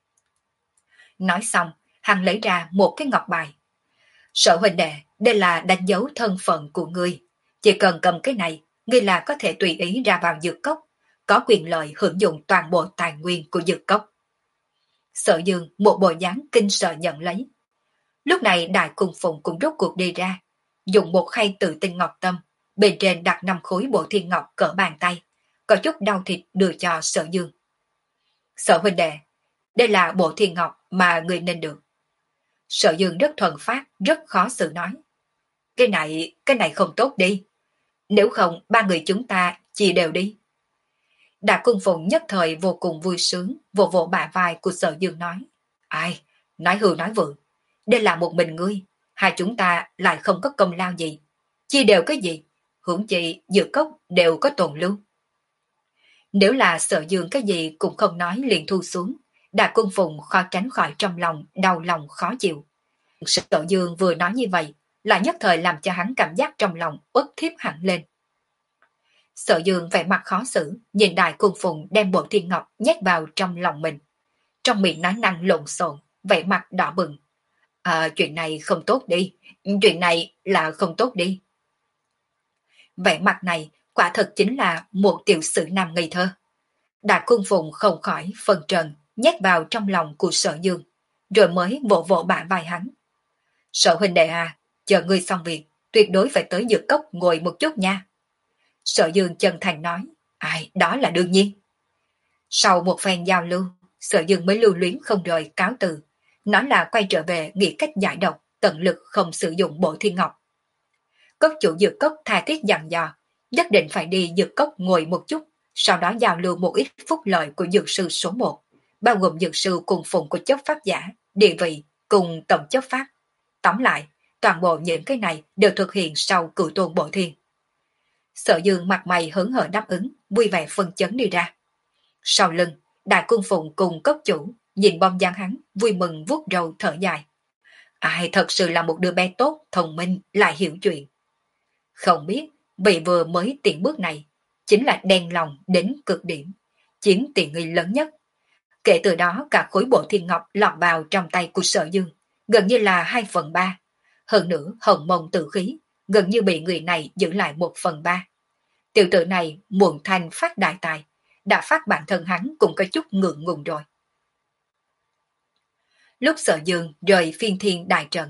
Nói xong, hắn lấy ra một cái ngọc bài. Sở huynh đệ, đây là đánh dấu thân phận của ngươi. Chỉ cần cầm cái này, ngươi là có thể tùy ý ra vào dược cốc, có quyền lợi hưởng dụng toàn bộ tài nguyên của dược cốc. Sở Dương một bộ dáng kinh sợ nhận lấy. Lúc này đại cung phụng cũng rốt cuộc đi ra, dùng một khay tự tinh ngọc tâm, bên trên đặt năm khối Bộ Thiên Ngọc cỡ bàn tay, có chút đau thịt đưa cho Sở Dương. Sở huynh đệ, đây là Bộ Thiên Ngọc mà người nên được. Sở Dương rất thuần phát, rất khó xử nói. Cái này, cái này không tốt đi. Nếu không, ba người chúng ta chia đều đi. Đại cung phụng nhất thời vô cùng vui sướng, vỗ vỗ bả vai của Sở Dương nói. Ai, nói hư nói vượng. Đây là một mình ngươi, hai chúng ta lại không có công lao gì. Chia đều cái gì? Hưởng chi dược cốc đều có tồn lưu. Nếu là Sở Dương cái gì cũng không nói liền thu xuống, Đại cung phụng khó tránh khỏi trong lòng đau lòng khó chịu. Sở Dương vừa nói như vậy, là nhất thời làm cho hắn cảm giác trong lòng uất thiếp hẳn lên. Sở Dương vẻ mặt khó xử, nhìn Đại cung phụng đem Bộ Thiên Ngọc nhét vào trong lòng mình. Trong miệng nói năng lộn xộn, vẻ mặt đỏ bừng. À, chuyện này không tốt đi, chuyện này là không tốt đi. Vẻ mặt này quả thật chính là một tiểu sử nam ngây thơ. Đại cung phụng không khỏi phân trần, nhét vào trong lòng của Sở Dương, rồi mới vỗ vỗ bả vai hắn. Sở huynh đệ à, chờ ngươi xong việc, tuyệt đối phải tới dược cốc ngồi một chút nha. Sở Dương chân thành nói, ai, đó là đương nhiên. Sau một phen giao lưu, Sở Dương mới lưu luyến không rời cáo từ, nói là quay trở về nghĩ cách giải độc, tận lực không sử dụng Bộ Thiên Ngọc. Cốc chủ dược cốc tha thiết dặn dò, nhất định phải đi dược cốc ngồi một chút, sau đó giao lưu một ít phúc lợi của dược sư số một, bao gồm dược sư cùng phụng của chấp pháp giả, địa vị cùng tổng chấp pháp. Tóm lại, toàn bộ những cái này đều thực hiện sau cửu tôn Bộ Thiên. Sở Dương mặt mày hớn hở đáp ứng, vui vẻ phân chấn đi ra. Sau lưng, Đại cung phụng cùng cốc chủ nhìn bom dáng hắn, vui mừng vuốt râu thở dài. Ai thật sự là một đứa bé tốt, thông minh, lại hiểu chuyện. Không biết, vị vừa mới tiện bước này, chính là đen lòng đến cực điểm, chiếm tiện nghi lớn nhất. Kể từ đó cả khối Bộ Thiên Ngọc lọt vào trong tay của Sở Dương, gần như là hai phần ba. Hơn nữa hồng mông tử khí, gần như bị người này giữ lại một phần ba. Tiểu tử này muộn thành phát đại tài, đã phát bản thân hắn cũng có chút ngượng ngùng rồi. Lúc Sở Dương rời phiên thiên đại trận,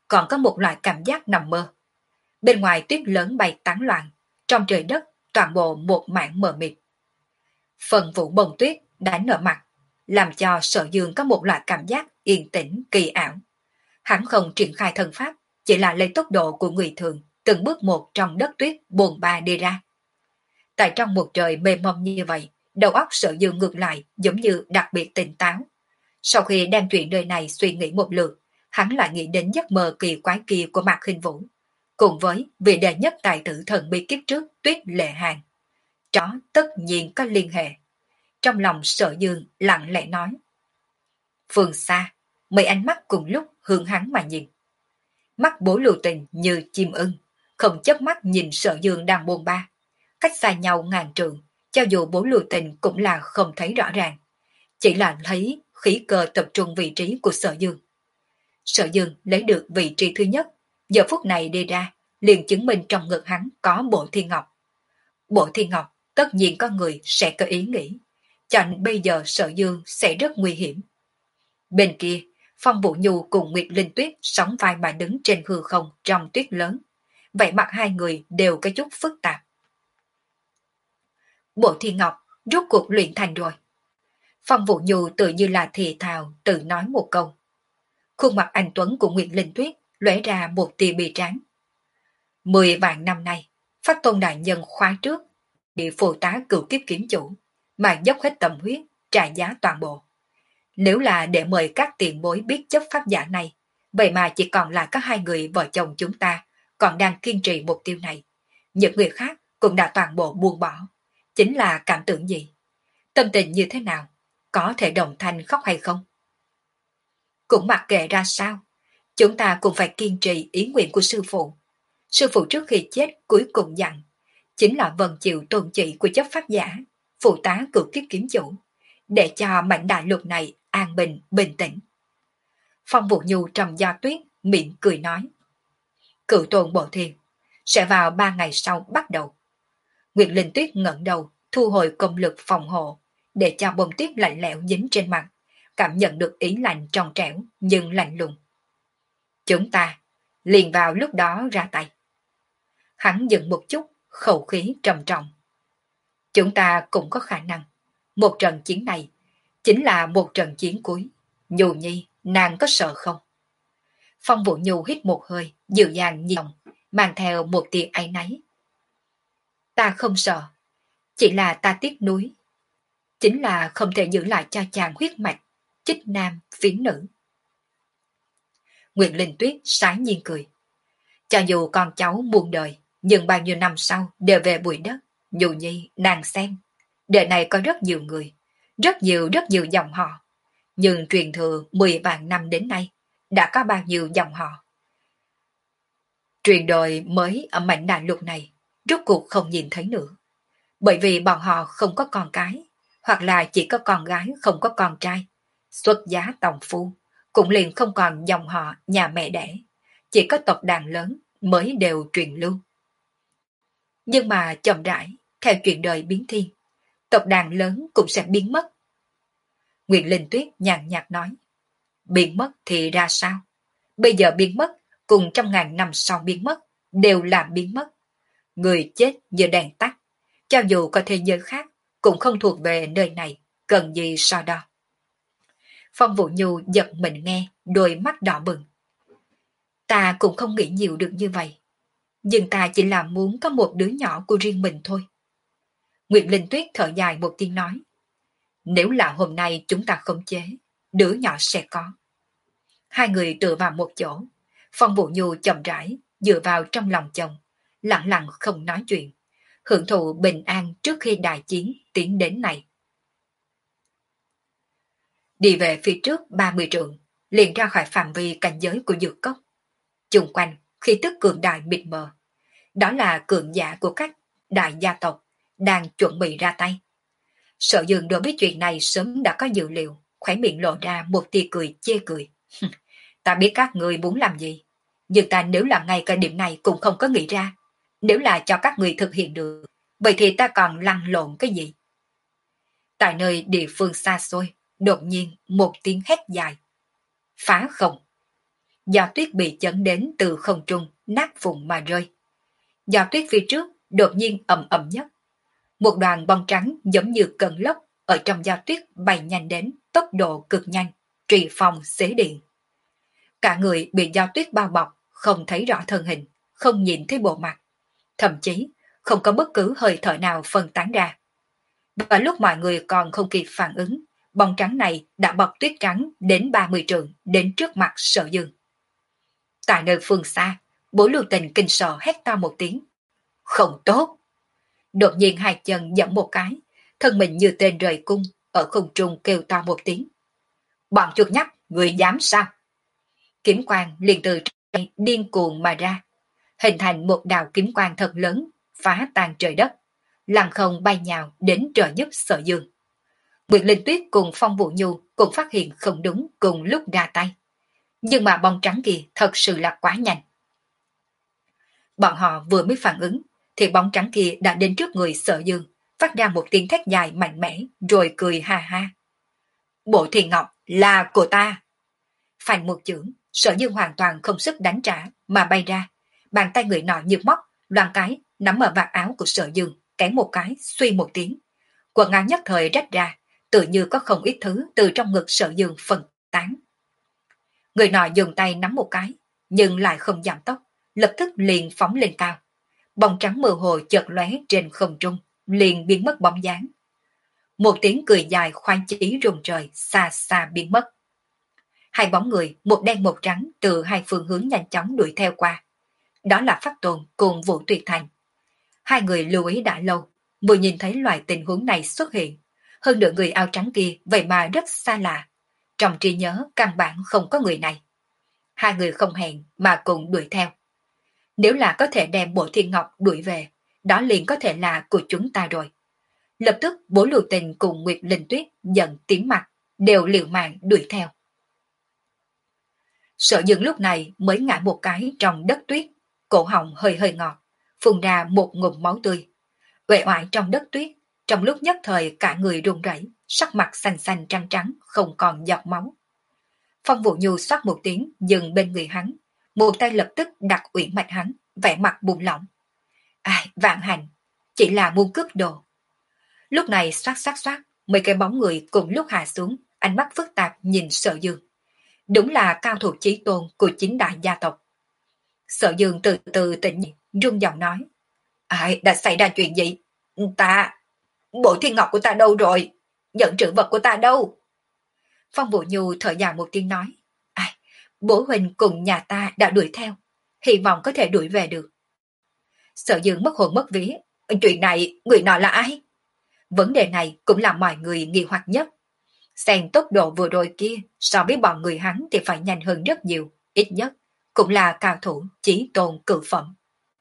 còn có một loại cảm giác nằm mơ. Bên ngoài tuyết lớn bay tán loạn, trong trời đất toàn bộ một mảng mờ mịt. Phần vũ bông tuyết đánh ở mặt, làm cho Sở Dương có một loại cảm giác yên tĩnh kỳ ảo. Hắn không triển khai thân pháp, chỉ là lấy tốc độ của người thường, từng bước một trong đất tuyết bồn ba đi ra. Tại trong một trời mê mông như vậy, đầu óc Sở Dương ngược lại giống như đặc biệt tỉnh táo. Sau khi đem chuyện đời này suy nghĩ một lượt, hắn lại nghĩ đến giấc mơ kỳ quái kia của Mạc Khinh Vũ, cùng với vị đệ nhất tài tử thần bí kiếp trước Tuyết Lệ Hàn. Đó tất nhiên có liên hệ. Trong lòng Sở Dương lặng lẽ nói. Phương xa, mấy ánh mắt cùng lúc hướng hắn mà nhìn. Mắt Bố Lưu Tình như chim ưng, không chớp mắt nhìn Sở Dương đang bôn ba. Cách xa nhau ngàn trượng, cho dù Bố Lưu Tình cũng là không thấy rõ ràng. Chỉ là thấy khí cơ tập trung vị trí của Sở Dương. Sở Dương lấy được vị trí thứ nhất, giờ phút này đi ra, liền chứng minh trong ngực hắn có bộ thiên ngọc. Bộ thiên ngọc tất nhiên có người sẽ có ý nghĩ, cho nên bây giờ Sở Dương sẽ rất nguy hiểm. Bên kia, Phong Vũ Nhu cùng Nguyệt Linh Tuyết sóng vai mà đứng trên hư không trong tuyết lớn. Vậy mặt hai người đều có chút phức tạp. Bộ thiên ngọc rốt cuộc luyện thành rồi. Phong Vũ Nhu tự như là thì thào tự nói một câu. Khuôn mặt anh tuấn của Nguyệt Linh Tuyết lóe ra một tia bi tráng. Mười vạn năm nay, Pháp Tôn đại nhân khóa trước, bị phụ tá cửu kiếp kiếm chủ, mà dốc hết tâm huyết, trả giá toàn bộ. Nếu là để mời các tiền bối biết chấp pháp giả này, vậy mà chỉ còn là các hai người vợ chồng chúng ta còn đang kiên trì mục tiêu này. Những người khác cũng đã toàn bộ buông bỏ. Chính là cảm tưởng gì? Tâm tình như thế nào? Có thể đồng thanh khóc hay không? Cũng mặc kệ ra sao, chúng ta cũng phải kiên trì ý nguyện của sư phụ. Sư phụ trước khi chết cuối cùng dặn, chính là vâng chịu tôn trị của chấp pháp giả, phụ tá cửu kiếp kiếm chủ, để cho mảnh đại lục này an bình, bình tĩnh. Phong Vũ Nhu trầm do tuyết, miệng cười nói. Cửu tôn bộ thiên, sẽ vào ba ngày sau bắt đầu. Nguyệt Linh Tuyết ngẩng đầu, thu hồi công lực phòng hộ, để cho bông tuyết lạnh lẽo dính trên mặt, cảm nhận được ý lạnh trong trẻo nhưng lạnh lùng. Chúng ta liền vào lúc đó ra tay. Hắn dừng một chút, khẩu khí trầm trọng. Chúng ta cũng có khả năng. Một trận chiến này chính là một trận chiến cuối. Nhu Nhi, nàng có sợ không? Phong Vũ Nhu hít một hơi, dịu dàng nhìn lòng, mang theo một tia áy náy. Ta không sợ, chỉ là ta tiếc nuối. Chính là không thể giữ lại cho chàng huyết mạch, chích nam, phiến nữ. Nguyệt Linh Tuyết sái nhiên cười. Cho dù con cháu muôn đời, nhưng bao nhiêu năm sau đều về bụi đất. Nhu Nhi, nàng xem. Đời này có rất nhiều người, rất nhiều rất nhiều dòng họ. Nhưng truyền thừa mười vạn năm đến nay, đã có bao nhiêu dòng họ. Truyền đời mới ở mảnh đại lục này, rốt cuộc không nhìn thấy nữa. Bởi vì bọn họ không có con cái, hoặc là chỉ có con gái không có con trai. Xuất giá tòng phu, cũng liền không còn dòng họ nhà mẹ đẻ. Chỉ có tộc đàn lớn mới đều truyền lưu. Nhưng mà chậm rãi, theo chuyện đời biến thiên, tộc đàn lớn cũng sẽ biến mất. Nguyệt Linh Tuyết nhàn nhạt nói. Biến mất thì ra sao? Bây giờ biến mất, cùng trăm ngàn năm sau biến mất, đều là biến mất. Người chết như đèn tắt, cho dù có thế giới khác, cũng không thuộc về nơi này, cần gì so đo. Phong Vũ Nhu giật mình nghe, đôi mắt đỏ bừng. Ta cũng không nghĩ nhiều được như vậy. Nhưng ta chỉ là muốn có một đứa nhỏ của riêng mình thôi. Nguyệt Linh Tuyết thở dài một tiếng nói. Nếu là hôm nay chúng ta không chế, đứa nhỏ sẽ có. Hai người tựa vào một chỗ. Phong Vũ Nhu chậm rãi, dựa vào trong lòng chồng, lặng lặng không nói chuyện, hưởng thụ bình an trước khi đại chiến tiến đến này. Đi về phía trước ba mươi trượng, liền ra khỏi phạm vi cảnh giới của dược cốc. Chung quanh, khí tức cường đại mịt mờ. Đó là cường giả của các đại gia tộc đang chuẩn bị ra tay. Sở Dương đối với chuyện này sớm đã có dự liệu, khóe miệng lộ ra một tia cười chê cười. Ta biết các người muốn làm gì, nhưng ta nếu là ngay cả điểm này cũng không có nghĩ ra. Nếu là cho các người thực hiện được, vậy thì ta còn lăn lộn cái gì? Tại nơi địa phương xa xôi, đột nhiên một tiếng hét dài. Phá không! giò tuyết bị chấn đến từ không trung, nát vụn mà rơi. Giò tuyết phía trước đột nhiên ầm ầm nhất. Một đoàn bông trắng giống như cơn lốc ở trong giò tuyết bay nhanh đến tốc độ cực nhanh, truy phong xế điện. Cả người bị giò tuyết bao bọc, không thấy rõ thân hình, không nhìn thấy bộ mặt. Thậm chí không có bất cứ hơi thở nào phân tán ra. Và lúc mọi người còn không kịp phản ứng, bông trắng này đã bọc tuyết trắng đến ba mươi trượng đến trước mặt Sở Dương. Tại nơi phương xa, Bố Lưu Tình kinh sợ hét to một tiếng. Không tốt! Đột nhiên hai chân giẫm một cái, thân mình như tên rời cung, ở không trung kêu to một tiếng. Bọn chuột nhắt, người dám sao? Kiếm quang liền từ trong điên cuồng mà ra, hình thành một đạo kiếm quang thật lớn, phá tan trời đất, lăng không bay nhào đến trợ giúp Sở Dương. Nguyệt Linh Tuyết cùng Phong Vũ Nhu cũng phát hiện không đúng cùng lúc ra tay. Nhưng mà bông trắng kia thật sự là quá nhanh. Bọn họ vừa mới phản ứng, thì bóng trắng kia đã đến trước người Sở Dương, phát ra một tiếng thét dài mạnh mẽ, rồi cười ha ha. Bộ Thiên Ngọc là của ta. Phanh một chưởng, Sở Dương hoàn toàn không sức đánh trả mà bay ra, bàn tay người nọ như móc, loan cái nắm ở vạt áo của Sở Dương, kéo một cái, suy một tiếng. Quần áo nhất thời rách ra, tự như có không ít thứ từ trong ngực Sở Dương phân tán. Người nọ dùng tay nắm một cái, nhưng lại không giảm tốc, lập tức liền phóng lên cao. Bóng trắng mơ hồ chợt lóe trên không trung, liền biến mất bóng dáng. Một tiếng cười dài khoan chí rùng trời, xa xa biến mất. Hai bóng người, một đen một trắng, từ hai phương hướng nhanh chóng đuổi theo qua. Đó là Pháp Tồn cùng Vũ Tuyệt Thành. Hai người lưu ý đã lâu, vừa nhìn thấy loại tình huống này xuất hiện. Hơn nữa người áo trắng kia vậy mà rất xa lạ. Trong trí nhớ căn bản không có người này. Hai người không hẹn mà cùng đuổi theo. Nếu là có thể đem Bộ Thiên Ngọc đuổi về, đó liền có thể là của chúng ta rồi. Lập tức Bố Lưu Tình cùng Nguyệt Linh Tuyết giận tím mặt, đều liều mạng đuổi theo. Sở Dương lúc này mới ngã một cái trong đất tuyết, cổ họng hơi hơi ngọt, phun ra một ngụm máu tươi. Uể oải trong đất tuyết, trong lúc nhất thời cả người run rẩy, sắc mặt xanh xanh trắng trắng, không còn giọt máu. Phong Vũ Nhu xoát một tiếng dừng bên người hắn, một tay lập tức đặt uyển mạch hắn, vẻ mặt buông lỏng. Ai, vạn hành, chỉ là muốn cướp đồ. Lúc này xoát xoát xoát, mấy cái bóng người cùng lúc hạ xuống, ánh mắt phức tạp nhìn Sở Dương. Đúng là cao thủ chí tôn của chính đại gia tộc. Sở Dương từ từ tỉnh nhị, run giọng nói. Ai, đã xảy ra chuyện gì? Ta, Bộ Thiên Ngọc của ta đâu rồi? Nhận trữ vật của ta đâu? Phong Vũ Nhu thở dài một tiếng nói. Ai, bố huynh cùng nhà ta đã đuổi theo, hy vọng có thể đuổi về được. Sở Dương mất hồn mất vía. Chuyện này, người nọ là ai? Vấn đề này cũng là mọi người nghi hoặc nhất. Xem tốc độ vừa rồi kia, so với bọn người hắn thì phải nhanh hơn rất nhiều, ít nhất cũng là cao thủ chí tôn cự phẩm.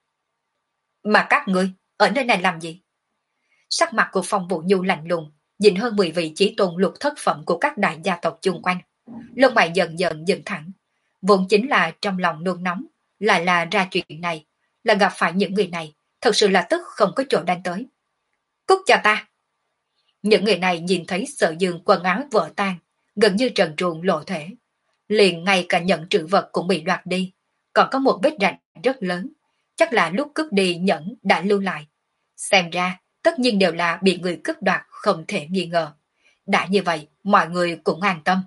Mà các ngươi, ở nơi này làm gì? Sắc mặt của Phong Vũ Nhu lạnh lùng, nhìn hơn mười vị chí tôn lục thất phẩm của các đại gia tộc chung quanh. Lông mày dần dần dựng thẳng, vốn chính là trong lòng nôn nóng, lại là ra chuyện này, là gặp phải những người này, thật sự là tức không có chỗ đánh tới. Cút cho ta! Những người này nhìn thấy Sở Dương quần áo vỡ tan, gần như trần truồng lộ thể. Liền ngay cả nhẫn trữ vật cũng bị đoạt đi, còn có một vết rạch rất lớn, chắc là lúc cướp đi nhẫn đã lưu lại. Xem ra, tất nhiên đều là bị người cướp đoạt không thể nghi ngờ. Đã như vậy, mọi người cũng an tâm.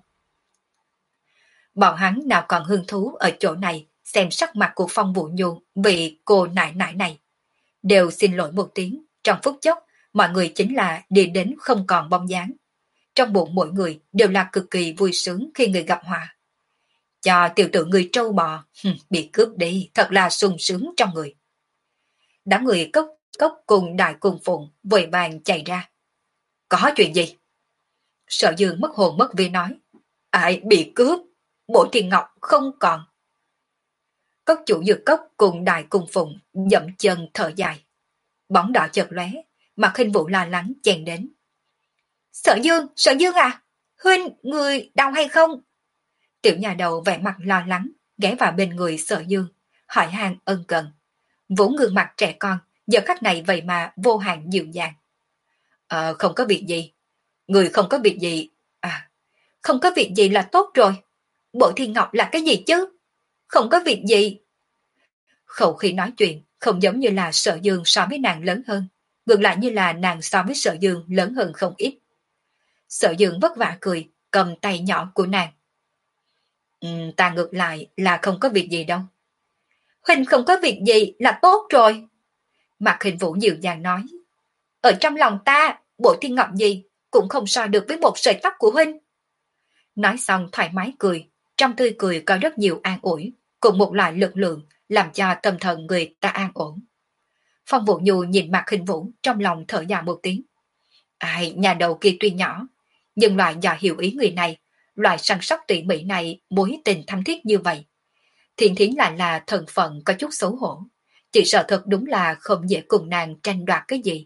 Bọn hắn nào còn hứng thú ở chỗ này xem sắc mặt của Phong Vũ Nhu vì cô nại nại này. Đều xin lỗi một tiếng, trong phút chốc, mọi người chính là đi đến không còn bóng dáng. Trong bụng mỗi người đều là cực kỳ vui sướng khi người gặp họa. Cho tiểu tử người trâu bò, bị cướp đi, thật là sung sướng trong người. Đám người cốc cốc cùng đại cùng phụng vội vàng chạy ra. Có chuyện gì? Sở Dương mất hồn mất vía nói. Ai bị cướp? Bộ Thiên Ngọc không còn. Cốc chủ dược cốc cùng đại cùng phụng dậm chân thở dài. Bóng đỏ chợt lóe, mặt Khinh Vũ lo lắng chen đến. Sở Dương, Sở Dương à? Huynh, người đau hay không? Tiểu nhà đầu vẻ mặt lo lắng, ghé vào bên người Sở Dương, hỏi han ân cần. Vốn gương mặt trẻ con, giờ khắc này vậy mà vô hạn dịu dàng. Ờ, không có việc gì. Người không có việc gì. À, không có việc gì là tốt rồi. Bộ Thiên Ngọc là cái gì chứ? không có việc gì. Khẩu khi nói chuyện không giống như là Sở Dương so với nàng lớn hơn, ngược lại như là nàng so với Sở Dương lớn hơn không ít. Sở Dương vất vả cười, cầm tay nhỏ của nàng. Ừ, ta ngược lại là không có việc gì đâu. Huynh không có việc gì là tốt rồi. Mạc Hình Vũ dịu dàng nói. Ở trong lòng ta, bộ thiên ngọc gì cũng không so được với một sợi tóc của Huynh. Nói xong thoải mái cười, trong tươi cười có rất nhiều an ủi, cùng một loại lực lượng làm cho tâm thần người ta an ổn. Phong Vũ Nhu nhìn Mạc Hình Vũ trong lòng thở dài một tiếng. Ai, nhà đầu kia tuy nhỏ, nhưng loại do hiểu ý người này, loại săn sóc tỉ mỉ này mối tình thắm thiết như vậy. Thiên Thiến lại là thần phận có chút xấu hổ, chỉ sợ thật đúng là không dễ cùng nàng tranh đoạt cái gì.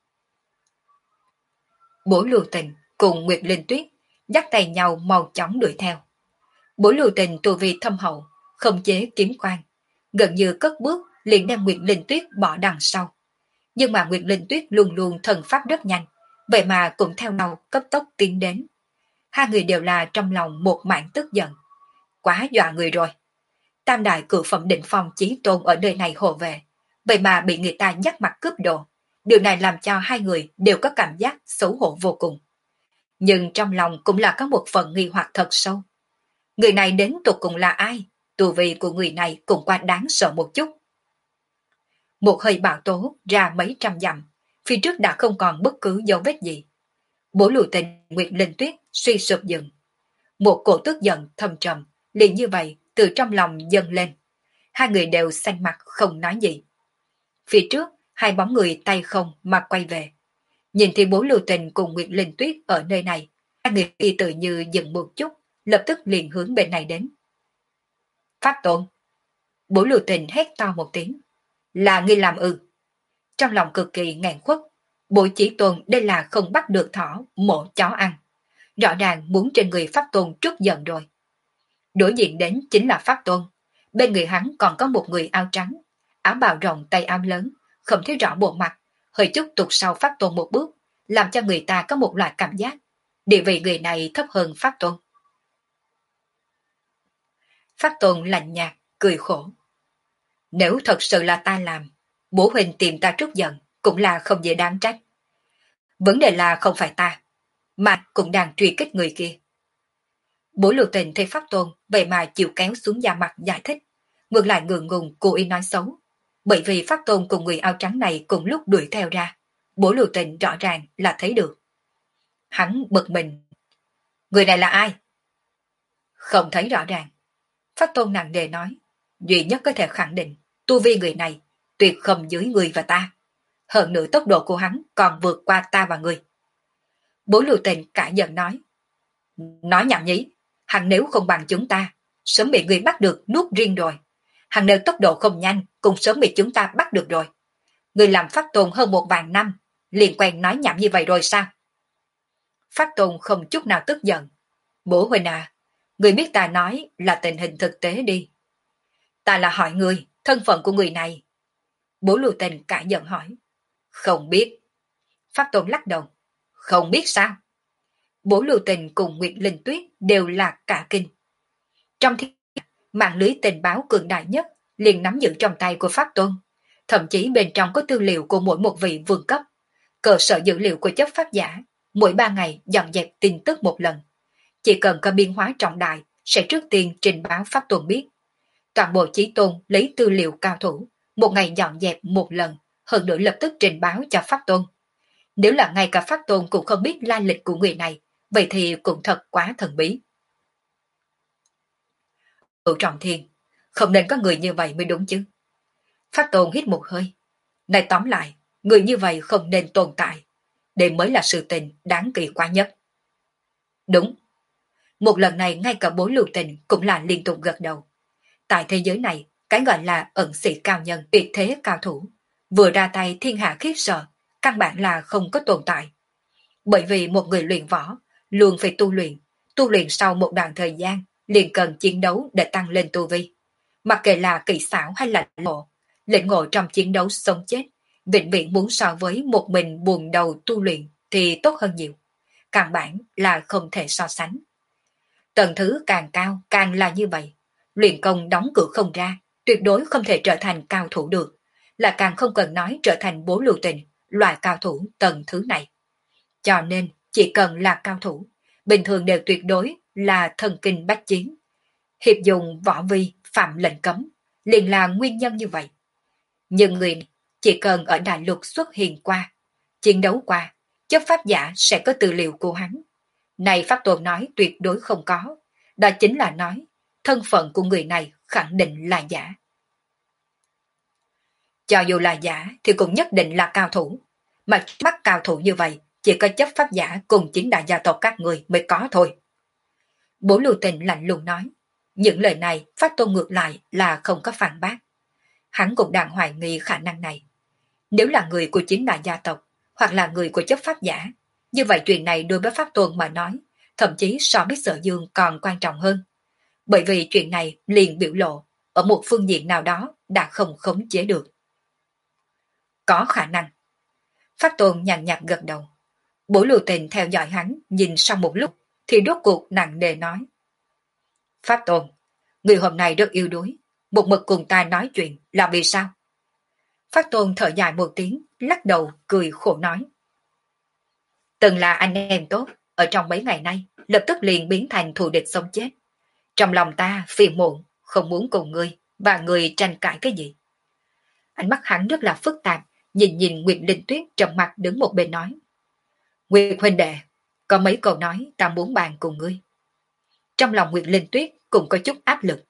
Bố Lưu Tình cùng Nguyệt Linh Tuyết dắt tay nhau mau chóng đuổi theo. Bố Lưu Tình tu vi thâm hậu, không chế kiếm quan, gần như cất bước liền đem Nguyệt Linh Tuyết bỏ đằng sau. Nhưng mà Nguyệt Linh Tuyết luôn luôn thần pháp rất nhanh, vậy mà cũng theo nhau cấp tốc tiến đến. Hai người đều là trong lòng một mảng tức giận. Quá dọa người rồi. Tam đại cửu phẩm định phong chí tôn ở nơi này hộ về, vậy mà bị người ta nhắc mặt cướp đồ. Điều này làm cho hai người đều có cảm giác xấu hổ vô cùng. Nhưng trong lòng cũng là có một phần nghi hoặc thật sâu. Người này đến tột cùng là ai? Tu vi của người này cũng quá đáng sợ một chút. Một hơi bão tố ra mấy trăm dặm, phía trước đã không còn bất cứ dấu vết gì. Bố Lưu Tình, Nguyệt Linh Tuyết suy sụp dừng. Một cổ tức giận thầm trầm, liền như vậy từ trong lòng dâng lên. Hai người đều xanh mặt không nói gì. Phía trước, hai bóng người tay không mà quay về. Nhìn thì bố Lưu Tình cùng Nguyệt Linh Tuyết ở nơi này, hai người y tự như dừng một chút, lập tức liền hướng bên này đến. Pháp Tôn! Bố Lưu Tình hét to một tiếng. Là ngươi làm ư? Trong lòng cực kỳ nghẹn khuất, Bố Chí Tôn đây là không bắt được thỏ, mổ chó ăn. Rõ ràng muốn trên người Pháp Tôn trút giận rồi. Đối diện đến chính là Pháp Tôn. Bên người hắn còn có một người áo trắng, áo bào rộng tay áo lớn, không thấy rõ bộ mặt, hơi chút tụt sau Pháp Tôn một bước, làm cho người ta có một loại cảm giác địa vị người này thấp hơn Pháp Tôn. Pháp Tôn lạnh nhạt, cười khổ. Nếu thật sự là ta làm, bố huynh tìm ta trút giận cũng là không dễ đáng trách. Vấn đề là không phải ta, mà cũng đang truy kích người kia. Bố Lưu Tình thấy Pháp Tôn vậy mà chịu kéo xuống da mặt giải thích, ngược lại ngượng ngùng cố ý nói xấu. Bởi vì Pháp Tôn cùng người áo trắng này cùng lúc đuổi theo ra, bố Lưu Tình rõ ràng là thấy được. Hắn bực mình. Người này là ai? Không thấy rõ ràng. Pháp Tôn nặng nề nói, duy nhất có thể khẳng định tu vi người này tuyệt không dưới người và ta. Hơn nữa tốc độ của hắn còn vượt qua ta và người. Bố Lưu Tình cả giận nói. Nói nhảm nhí, hắn nếu không bằng chúng ta, sớm bị người bắt được nuốt riêng rồi. Hắn nếu tốc độ không nhanh, cũng sớm bị chúng ta bắt được rồi. Người làm Pháp Tôn hơn một vạn năm, liền quen nói nhảm như vậy rồi sao? Pháp Tôn không chút nào tức giận. Bố huynh à, người biết ta nói là tình hình thực tế đi. Ta là hỏi người, thân phận của người này. Bố Lưu Tình cả giận hỏi. Không biết. Pháp Tôn lắc đầu. Không biết sao? Bố Lưu Tình cùng Nguyệt Linh Tuyết đều là cả kinh. Trong thiên mạng lưới tình báo cường đại nhất liền nắm giữ trong tay của Pháp Tôn. Thậm chí bên trong có tư liệu của mỗi một vị vương cấp. Cơ sở dữ liệu của chấp pháp giả, mỗi ba ngày dọn dẹp tin tức một lần. Chỉ cần có biến hóa trọng đại, sẽ trước tiên trình báo Pháp Tôn biết. Toàn bộ Chí Tôn lấy tư liệu cao thủ, một ngày dọn dẹp một lần, hơn nữa lập tức trình báo cho Pháp Tôn. Nếu là ngay cả Pháp Tôn cũng không biết lai lịch của người này, vậy thì cũng thật quá thần bí. Cửu Trọng Thiên, không nên có người như vậy mới đúng chứ. Pháp Tôn hít một hơi. Này tóm lại, người như vậy không nên tồn tại. Đây mới là sự tình đáng kỳ quá nhất. Đúng. Một lần này ngay cả bố Lưu Tình cũng là liên tục gật đầu. Tại thế giới này, cái gọi là ẩn sĩ cao nhân, tuyệt thế cao thủ, vừa ra tay thiên hạ khiếp sợ, căn bản là không có tồn tại. Bởi vì một người luyện võ, luôn phải tu luyện, tu luyện sau một đoạn thời gian, liền cần chiến đấu để tăng lên tu vi. Mặc kệ là kỹ xảo hay là lĩnh ngộ, lĩnh ngộ trong chiến đấu sống chết, vĩnh viễn muốn so với một mình buồn đầu tu luyện thì tốt hơn nhiều. Căn bản là không thể so sánh. Tầng thứ càng cao càng là như vậy. luyện công đóng cửa không ra, tuyệt đối không thể trở thành cao thủ được, là càng không cần nói trở thành bố lưu tình, loại cao thủ tầng thứ này. Cho nên, chỉ cần là cao thủ, bình thường đều tuyệt đối là thần kinh bách chiến. Hiệp dùng võ vi phạm lệnh cấm, liền là nguyên nhân như vậy. Nhưng người chỉ cần ở đại lục xuất hiện qua, chiến đấu qua, chấp pháp giả sẽ có tư liệu của hắn. Này Pháp Tôn nói tuyệt đối không có, đó chính là nói, thân phận của người này khẳng định là giả. Cho dù là giả thì cũng nhất định là cao thủ, mà mắt cao thủ như vậy, chỉ có chấp pháp giả cùng chính đại gia tộc các người mới có thôi. Bố Lưu Tình lạnh lùng nói, những lời này Pháp Tôn ngược lại là không có phản bác. Hắn cũng đang hoài nghi khả năng này. Nếu là người của chính đại gia tộc, hoặc là người của chấp pháp giả, như vậy chuyện này đối với Pháp Tôn mà nói, thậm chí so với Sở Dương còn quan trọng hơn. Bởi vì chuyện này liền biểu lộ, ở một phương diện nào đó đã không khống chế được. Có khả năng. Pháp Tôn nhàn nhạt gật đầu. Bố Lưu Tình theo dõi hắn, nhìn sau một lúc, thì rốt cuộc nặng nề nói. Pháp Tôn, người hôm nay rất yêu đuối, một mực cùng ta nói chuyện là vì sao? Pháp Tôn thở dài một tiếng, lắc đầu, cười khổ nói. Từng là anh em tốt, ở trong mấy ngày nay, lập tức liền biến thành thù địch sống chết. Trong lòng ta phiền muộn, không muốn cùng ngươi, và người tranh cãi cái gì. Ánh mắt hắn rất là phức tạp, nhìn nhìn Nguyệt Linh Tuyết trầm mặt đứng một bên nói. Nguyệt huynh đệ, có mấy câu nói ta muốn bàn cùng ngươi. Trong lòng Nguyệt Linh Tuyết cũng có chút áp lực.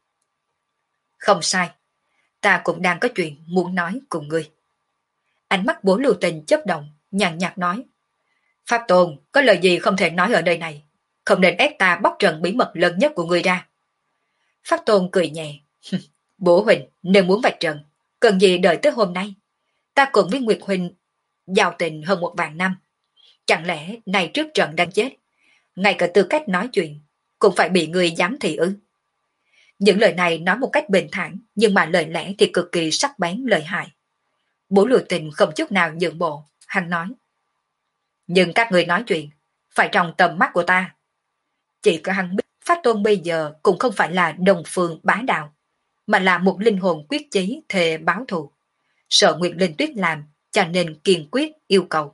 Không sai, ta cũng đang có chuyện muốn nói cùng ngươi. Ánh mắt Bố Lưu Tình chớp động, nhàn nhạt nói. Pháp Tôn, có lời gì không thể nói ở đây này, không nên ép ta bóc trần bí mật lớn nhất của ngươi ra. Pháp Tôn cười nhẹ. Bố huynh, nếu muốn vạch trần, cần gì đợi tới hôm nay? Ta cùng với Nguyệt huynh giao tình hơn một vạn năm. Chẳng lẽ này trước trận đang chết, ngay cả tư cách nói chuyện, cũng phải bị người giám thị ư? Những lời này nói một cách bình thản, nhưng mà lời lẽ thì cực kỳ sắc bén lợi hại. Bố Lưu Tình không chút nào nhượng bộ, hắn nói. Nhưng các người nói chuyện, phải trong tầm mắt của ta. Chỉ có hắn biết, Pháp Tôn bây giờ cũng không phải là đồng phương bá đạo, mà là một linh hồn quyết chí thề báo thù. Sợ Nguyệt Linh Tuyết làm, cho nên kiên quyết yêu cầu.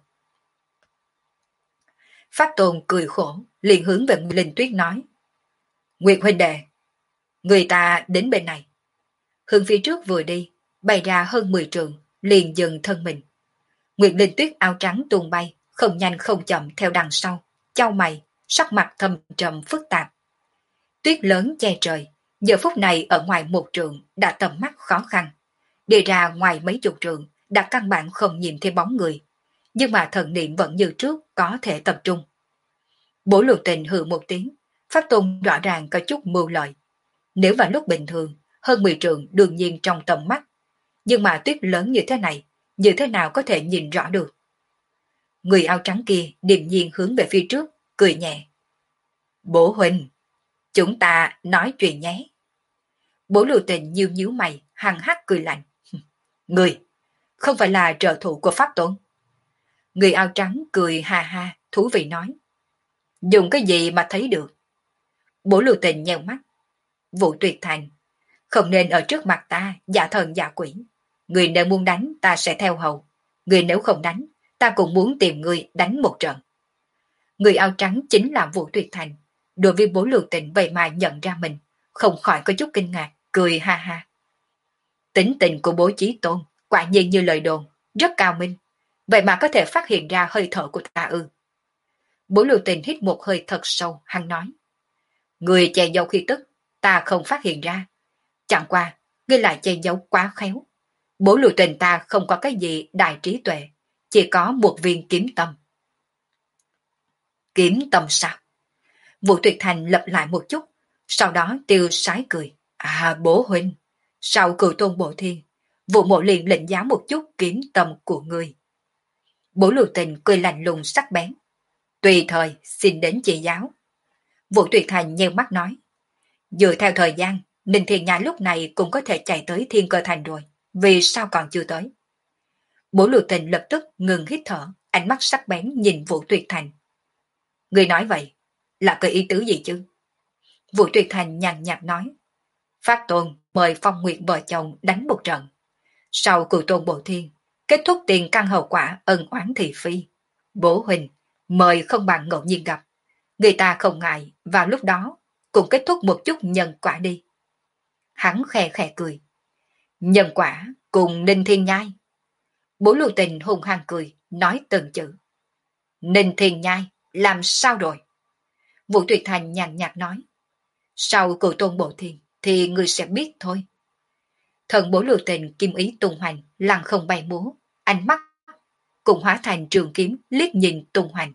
Pháp Tôn cười khổ, liền hướng về Nguyệt Linh Tuyết nói. Nguyệt huynh đệ, người ta đến bên này. Hướng phía trước vừa đi, bay ra hơn mười trường, liền dừng thân mình. Nguyệt Linh Tuyết áo trắng tuôn bay, không nhanh không chậm theo đằng sau, chau mày, sắc mặt thâm trầm phức tạp. Tuyết lớn che trời, giờ phút này ở ngoài một trường đã tầm mắt khó khăn. Đi ra ngoài mấy chục trường đã căn bản không nhìn thấy bóng người, nhưng mà thần niệm vẫn như trước có thể tập trung. Bố Lưu Tình hừ một tiếng, Pháp Tôn rõ ràng có chút mưu lợi. Nếu vào lúc bình thường, hơn mười trường đương nhiên trong tầm mắt, nhưng mà tuyết lớn như thế này, như thế nào có thể nhìn rõ được? Người áo trắng kia điềm nhiên hướng về phía trước, cười nhẹ. Bố huynh, chúng ta nói chuyện nhé. Bố Lưu Tình nhíu nhíu mày, hằng hắc cười lạnh. Người, không phải là trợ thủ của Pháp Tôn. Người áo trắng cười ha ha, thú vị nói. Dùng cái gì mà thấy được? Bố Lưu Tình nheo mắt. Vũ Tuyệt Thành, không nên ở trước mặt ta giả thần giả quỷ. Người nếu muốn đánh ta sẽ theo hầu. Người nếu không đánh, ta cũng muốn tìm người đánh một trận. Người áo trắng chính là Vũ Tuyệt Thành. Đối với Bố Lưu Tình vậy mà nhận ra mình, không khỏi có chút kinh ngạc, cười ha ha. Tính tình của Bố Chí Tôn quả nhiên như lời đồn, rất cao minh. Vậy mà có thể phát hiện ra hơi thở của ta ư? Bố Lưu Tình hít một hơi thật sâu, hắn nói. Người che giấu khi tức, ta không phát hiện ra. Chẳng qua, ngươi lại che giấu quá khéo. Bố Lưu Tình ta không có cái gì đại trí tuệ, chỉ có một viên kiếm tâm. Kiếm tâm sao? Vũ Tuyệt Thành lặp lại một chút, sau đó tiêu sái cười. À bố huynh, sau cửu tôn bộ thiên, Vũ Mộ liền lệnh giáo một chút kiếm tâm của ngươi. Bố Lưu Tình cười lạnh lùng sắc bén. Tùy thời xin đến chỉ giáo. Vũ Tuyệt Thành nheo mắt nói. Dựa theo thời gian, Ninh Thiên Nha lúc này cũng có thể chạy tới Thiên Cơ Thành rồi. Vì sao còn chưa tới? Bố Lưu Tình lập tức ngừng hít thở, ánh mắt sắc bén nhìn Vũ Tuyệt Thành. Người nói vậy, là cái ý tứ gì chứ? Vũ Tuyệt Thành nhàn nhạt nói. Phát Tôn mời Phong Nguyệt vợ chồng đánh một trận. Sau cửu tôn bộ thiên, kết thúc tiền căn hậu quả ân oán thị phi. Bố huynh mời không bằng ngẫu nhiên gặp. Người ta không ngại vào lúc đó cũng kết thúc một chút nhân quả đi. Hắn khè khè cười. Nhân quả cùng Ninh Thiên Nhai. Bố Lưu Tình hùng hăng cười, nói từng chữ. Ninh Thiên Nhai, làm sao rồi? Vũ Tuyệt Thành nhàn nhạt nói. Sau cửu tôn bộ thiên thì người sẽ biết thôi. Thần Bố Lưu Tình kim ý tung hoành, lăng không bay múa, ánh mắt cùng hóa thành trường kiếm liếc nhìn tung hoành.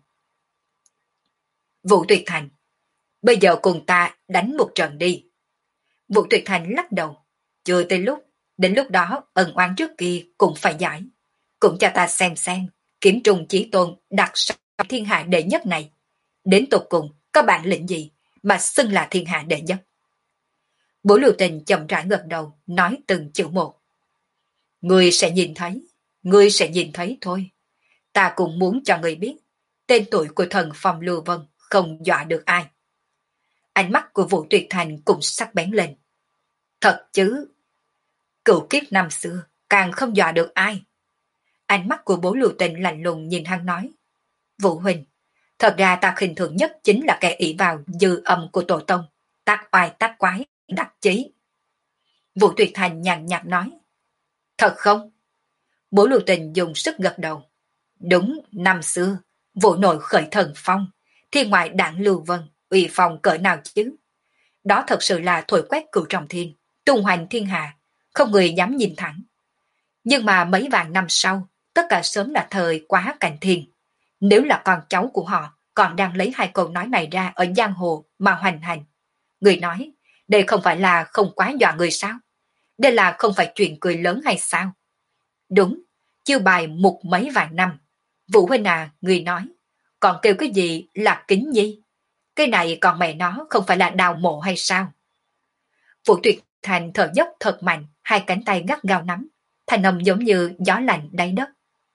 Vũ Tuyệt Thành, bây giờ cùng ta đánh một trận đi. Vũ Tuyệt Thành lắc đầu. Chưa tới lúc, đến lúc đó ân oán trước kia cũng phải giải. Cũng cho ta xem xem, kiếm trùng chí tôn đặt sau thiên hạ đệ nhất này. Đến tột cùng có bản lĩnh gì mà xưng là thiên hạ đệ nhất. Bố Lưu Tình chậm rãi gật đầu, nói từng chữ một. Ngươi sẽ nhìn thấy, ngươi sẽ nhìn thấy thôi. Ta cũng muốn cho ngươi biết, tên tuổi của thần Phong Lưu Vân không dọa được ai. Ánh mắt của Vũ Tuyệt Thành cũng sắc bén lên. Thật chứ, cửu kiếp năm xưa càng không dọa được ai. Ánh mắt của Bố Lưu Tình lạnh lùng nhìn hắn nói. Vũ huynh, thật ra ta khinh thường nhất chính là kẻ ỷ vào dư âm của tổ tông, tác oai tác quái, đắc chí. Vũ Tuyệt Thành nhàn nhạt nói. Thật không? Bố Lưu Tình dùng sức gật đầu. Đúng, năm xưa, vụ nổi khởi thần phong, thiên ngoại đảng Lưu Vân, uy phong cỡ nào chứ? Đó thật sự là thổi quét cửu trọng thiên, tung hoành thiên hạ, không người dám nhìn thẳng. Nhưng mà mấy vạn năm sau, tất cả sớm là thời quá cảnh thiên. Nếu là con cháu của họ còn đang lấy hai câu nói này ra ở giang hồ mà hoành hành. Người nói, đây không phải là không quá dọa người sao? Đây là không phải chuyện cười lớn hay sao? Đúng, chiêu bài mục mấy vạn năm. Vũ huynh à, người nói, còn kêu cái gì là kính nhi? Cái này còn mẹ nó không phải là đào mộ hay sao? Vũ Tuyệt Thành thở dốc thật mạnh, hai cánh tay gắt gao nắm, thành âm giống như gió lạnh đáy đất.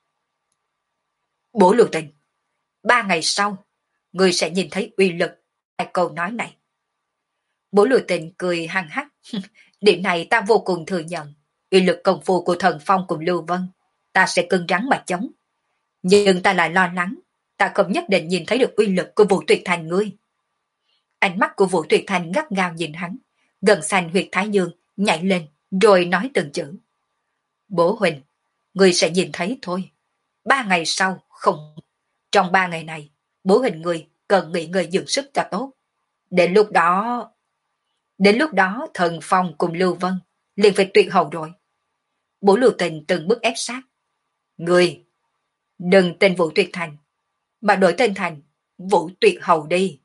Bố Lưu Tình, ba ngày sau, người sẽ nhìn thấy uy lực hai câu nói này. Bố Lưu Tình cười hăng hắc. Điểm này ta vô cùng thừa nhận. Uy lực công phu của thần phong cùng Lưu Vân, ta sẽ cứng rắn mà chống. Nhưng ta lại lo lắng, ta không nhất định nhìn thấy được uy lực của Vũ Tuyệt Thành ngươi. Ánh mắt của Vũ Tuyệt Thành gắt gao nhìn hắn, gần xanh huyệt thái dương, nhảy lên, rồi nói từng chữ. Bố huynh, ngươi sẽ nhìn thấy thôi. Ba ngày sau, không. Trong ba ngày này, bố huynh ngươi cần nghỉ ngơi dưỡng sức cho tốt. Đến lúc đó... Đến lúc đó thần phong cùng Lưu Vân liền phải tuyệt hậu rồi. Bố Lưu Tình từng bước ép sát. Ngươi, đừng tên Vũ Tuyệt Thành, mà đổi tên thành Vũ Tuyệt Hậu đi.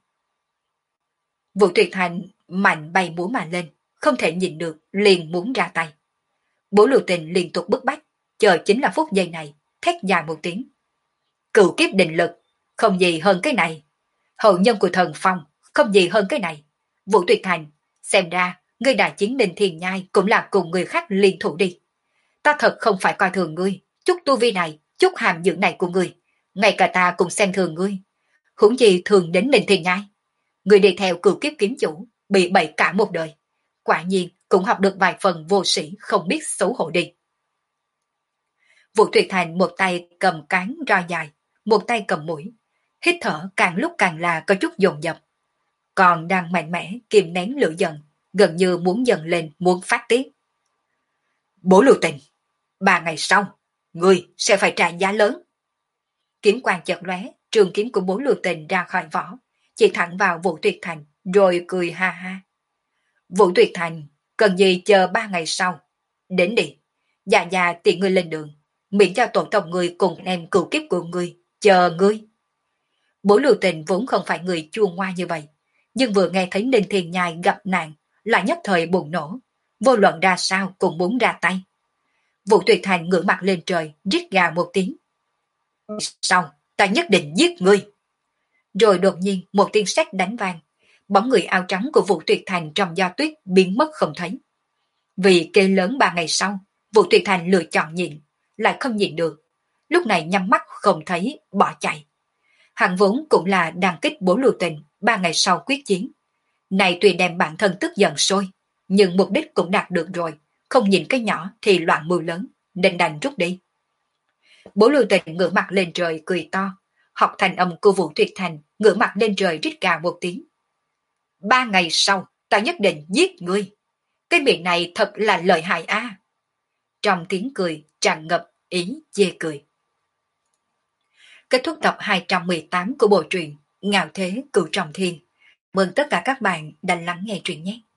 Vũ Tuyệt Thành mạnh bay múa mà lên, không thể nhìn được, liền muốn ra tay. Bố Lưu Tình liên tục bức bách, chờ chính là phút giây này, thét dài một tiếng. Cửu kiếp định lực, không gì hơn cái này. Hậu nhân của thần phong, không gì hơn cái này. Vũ Tuyệt Thành, xem ra, ngươi đại chiến Ninh Thiên Nhai cũng là cùng người khác liên thủ đi. Ta thật không phải coi thường ngươi, chút tu vi này, chút hàm dưỡng này của ngươi. Ngay cả ta cũng xem thường ngươi. Huống gì thường đến Ninh Thiên Nhai. Ngươi đi theo cửu kiếp kiếm chủ, bị bậy cả một đời. Quả nhiên cũng học được vài phần vô sĩ không biết xấu hổ đi. Vũ Tuyệt Thành một tay cầm cán roi dài, một tay cầm mũi. Hít thở càng lúc càng là có chút dồn dập. Còn đang mạnh mẽ kìm nén lửa giận, gần như muốn dần lên, muốn phát tiết. Bố Lưu Tình, ba ngày sau, ngươi sẽ phải trả giá lớn. Kiếm quang chợt lóe, trường kiếm của Bố Lưu Tình ra khỏi vỏ, chỉ thẳng vào Vũ Tuyệt Thành, rồi cười ha ha. Vũ Tuyệt Thành, cần gì chờ ba ngày sau? Đến đi, già già tiện ngươi lên đường, miễn cho tổ tộc ngươi cùng em cựu kiếp của ngươi, chờ ngươi. Bố Lưu Tình vốn không phải người chua ngoa như vậy, nhưng vừa nghe thấy Ninh Thiên Nhai gặp nạn, lại nhất thời bùng nổ, vô luận ra sao cũng muốn ra tay. Vũ Tuyệt Thành ngửa mặt lên trời, rít gào một tiếng. Sau, ta nhất định giết ngươi. Rồi đột nhiên một tiếng sét đánh vang, bóng người áo trắng của Vũ Tuyệt Thành trong gió tuyết biến mất không thấy. Vì kê lớn ba ngày sau, Vũ Tuyệt Thành lựa chọn nhịn, lại không nhịn được. Lúc này nhắm mắt không thấy, bỏ chạy. Hắn vốn cũng là đang kích Bố Lưu Tình ba ngày sau quyết chiến. Này tuy đem bản thân tức giận sôi, nhưng mục đích cũng đạt được rồi, không nhìn cái nhỏ thì loạn mưu lớn, nên đành rút đi. Bố Lưu Tình ngửa mặt lên trời cười to, học thành âm của Vũ Tuyệt Thành ngửa mặt lên trời rít gào một tiếng. Ba ngày sau, ta nhất định giết ngươi. Cái miệng này thật là lợi hại a. Trong tiếng cười tràn ngập ý chê cười. Kết thúc tập hai trăm mười tám của bộ truyện Ngạo Thế Cửu Trọng Thiên. Mừng tất cả các bạn đã lắng nghe truyện nhé.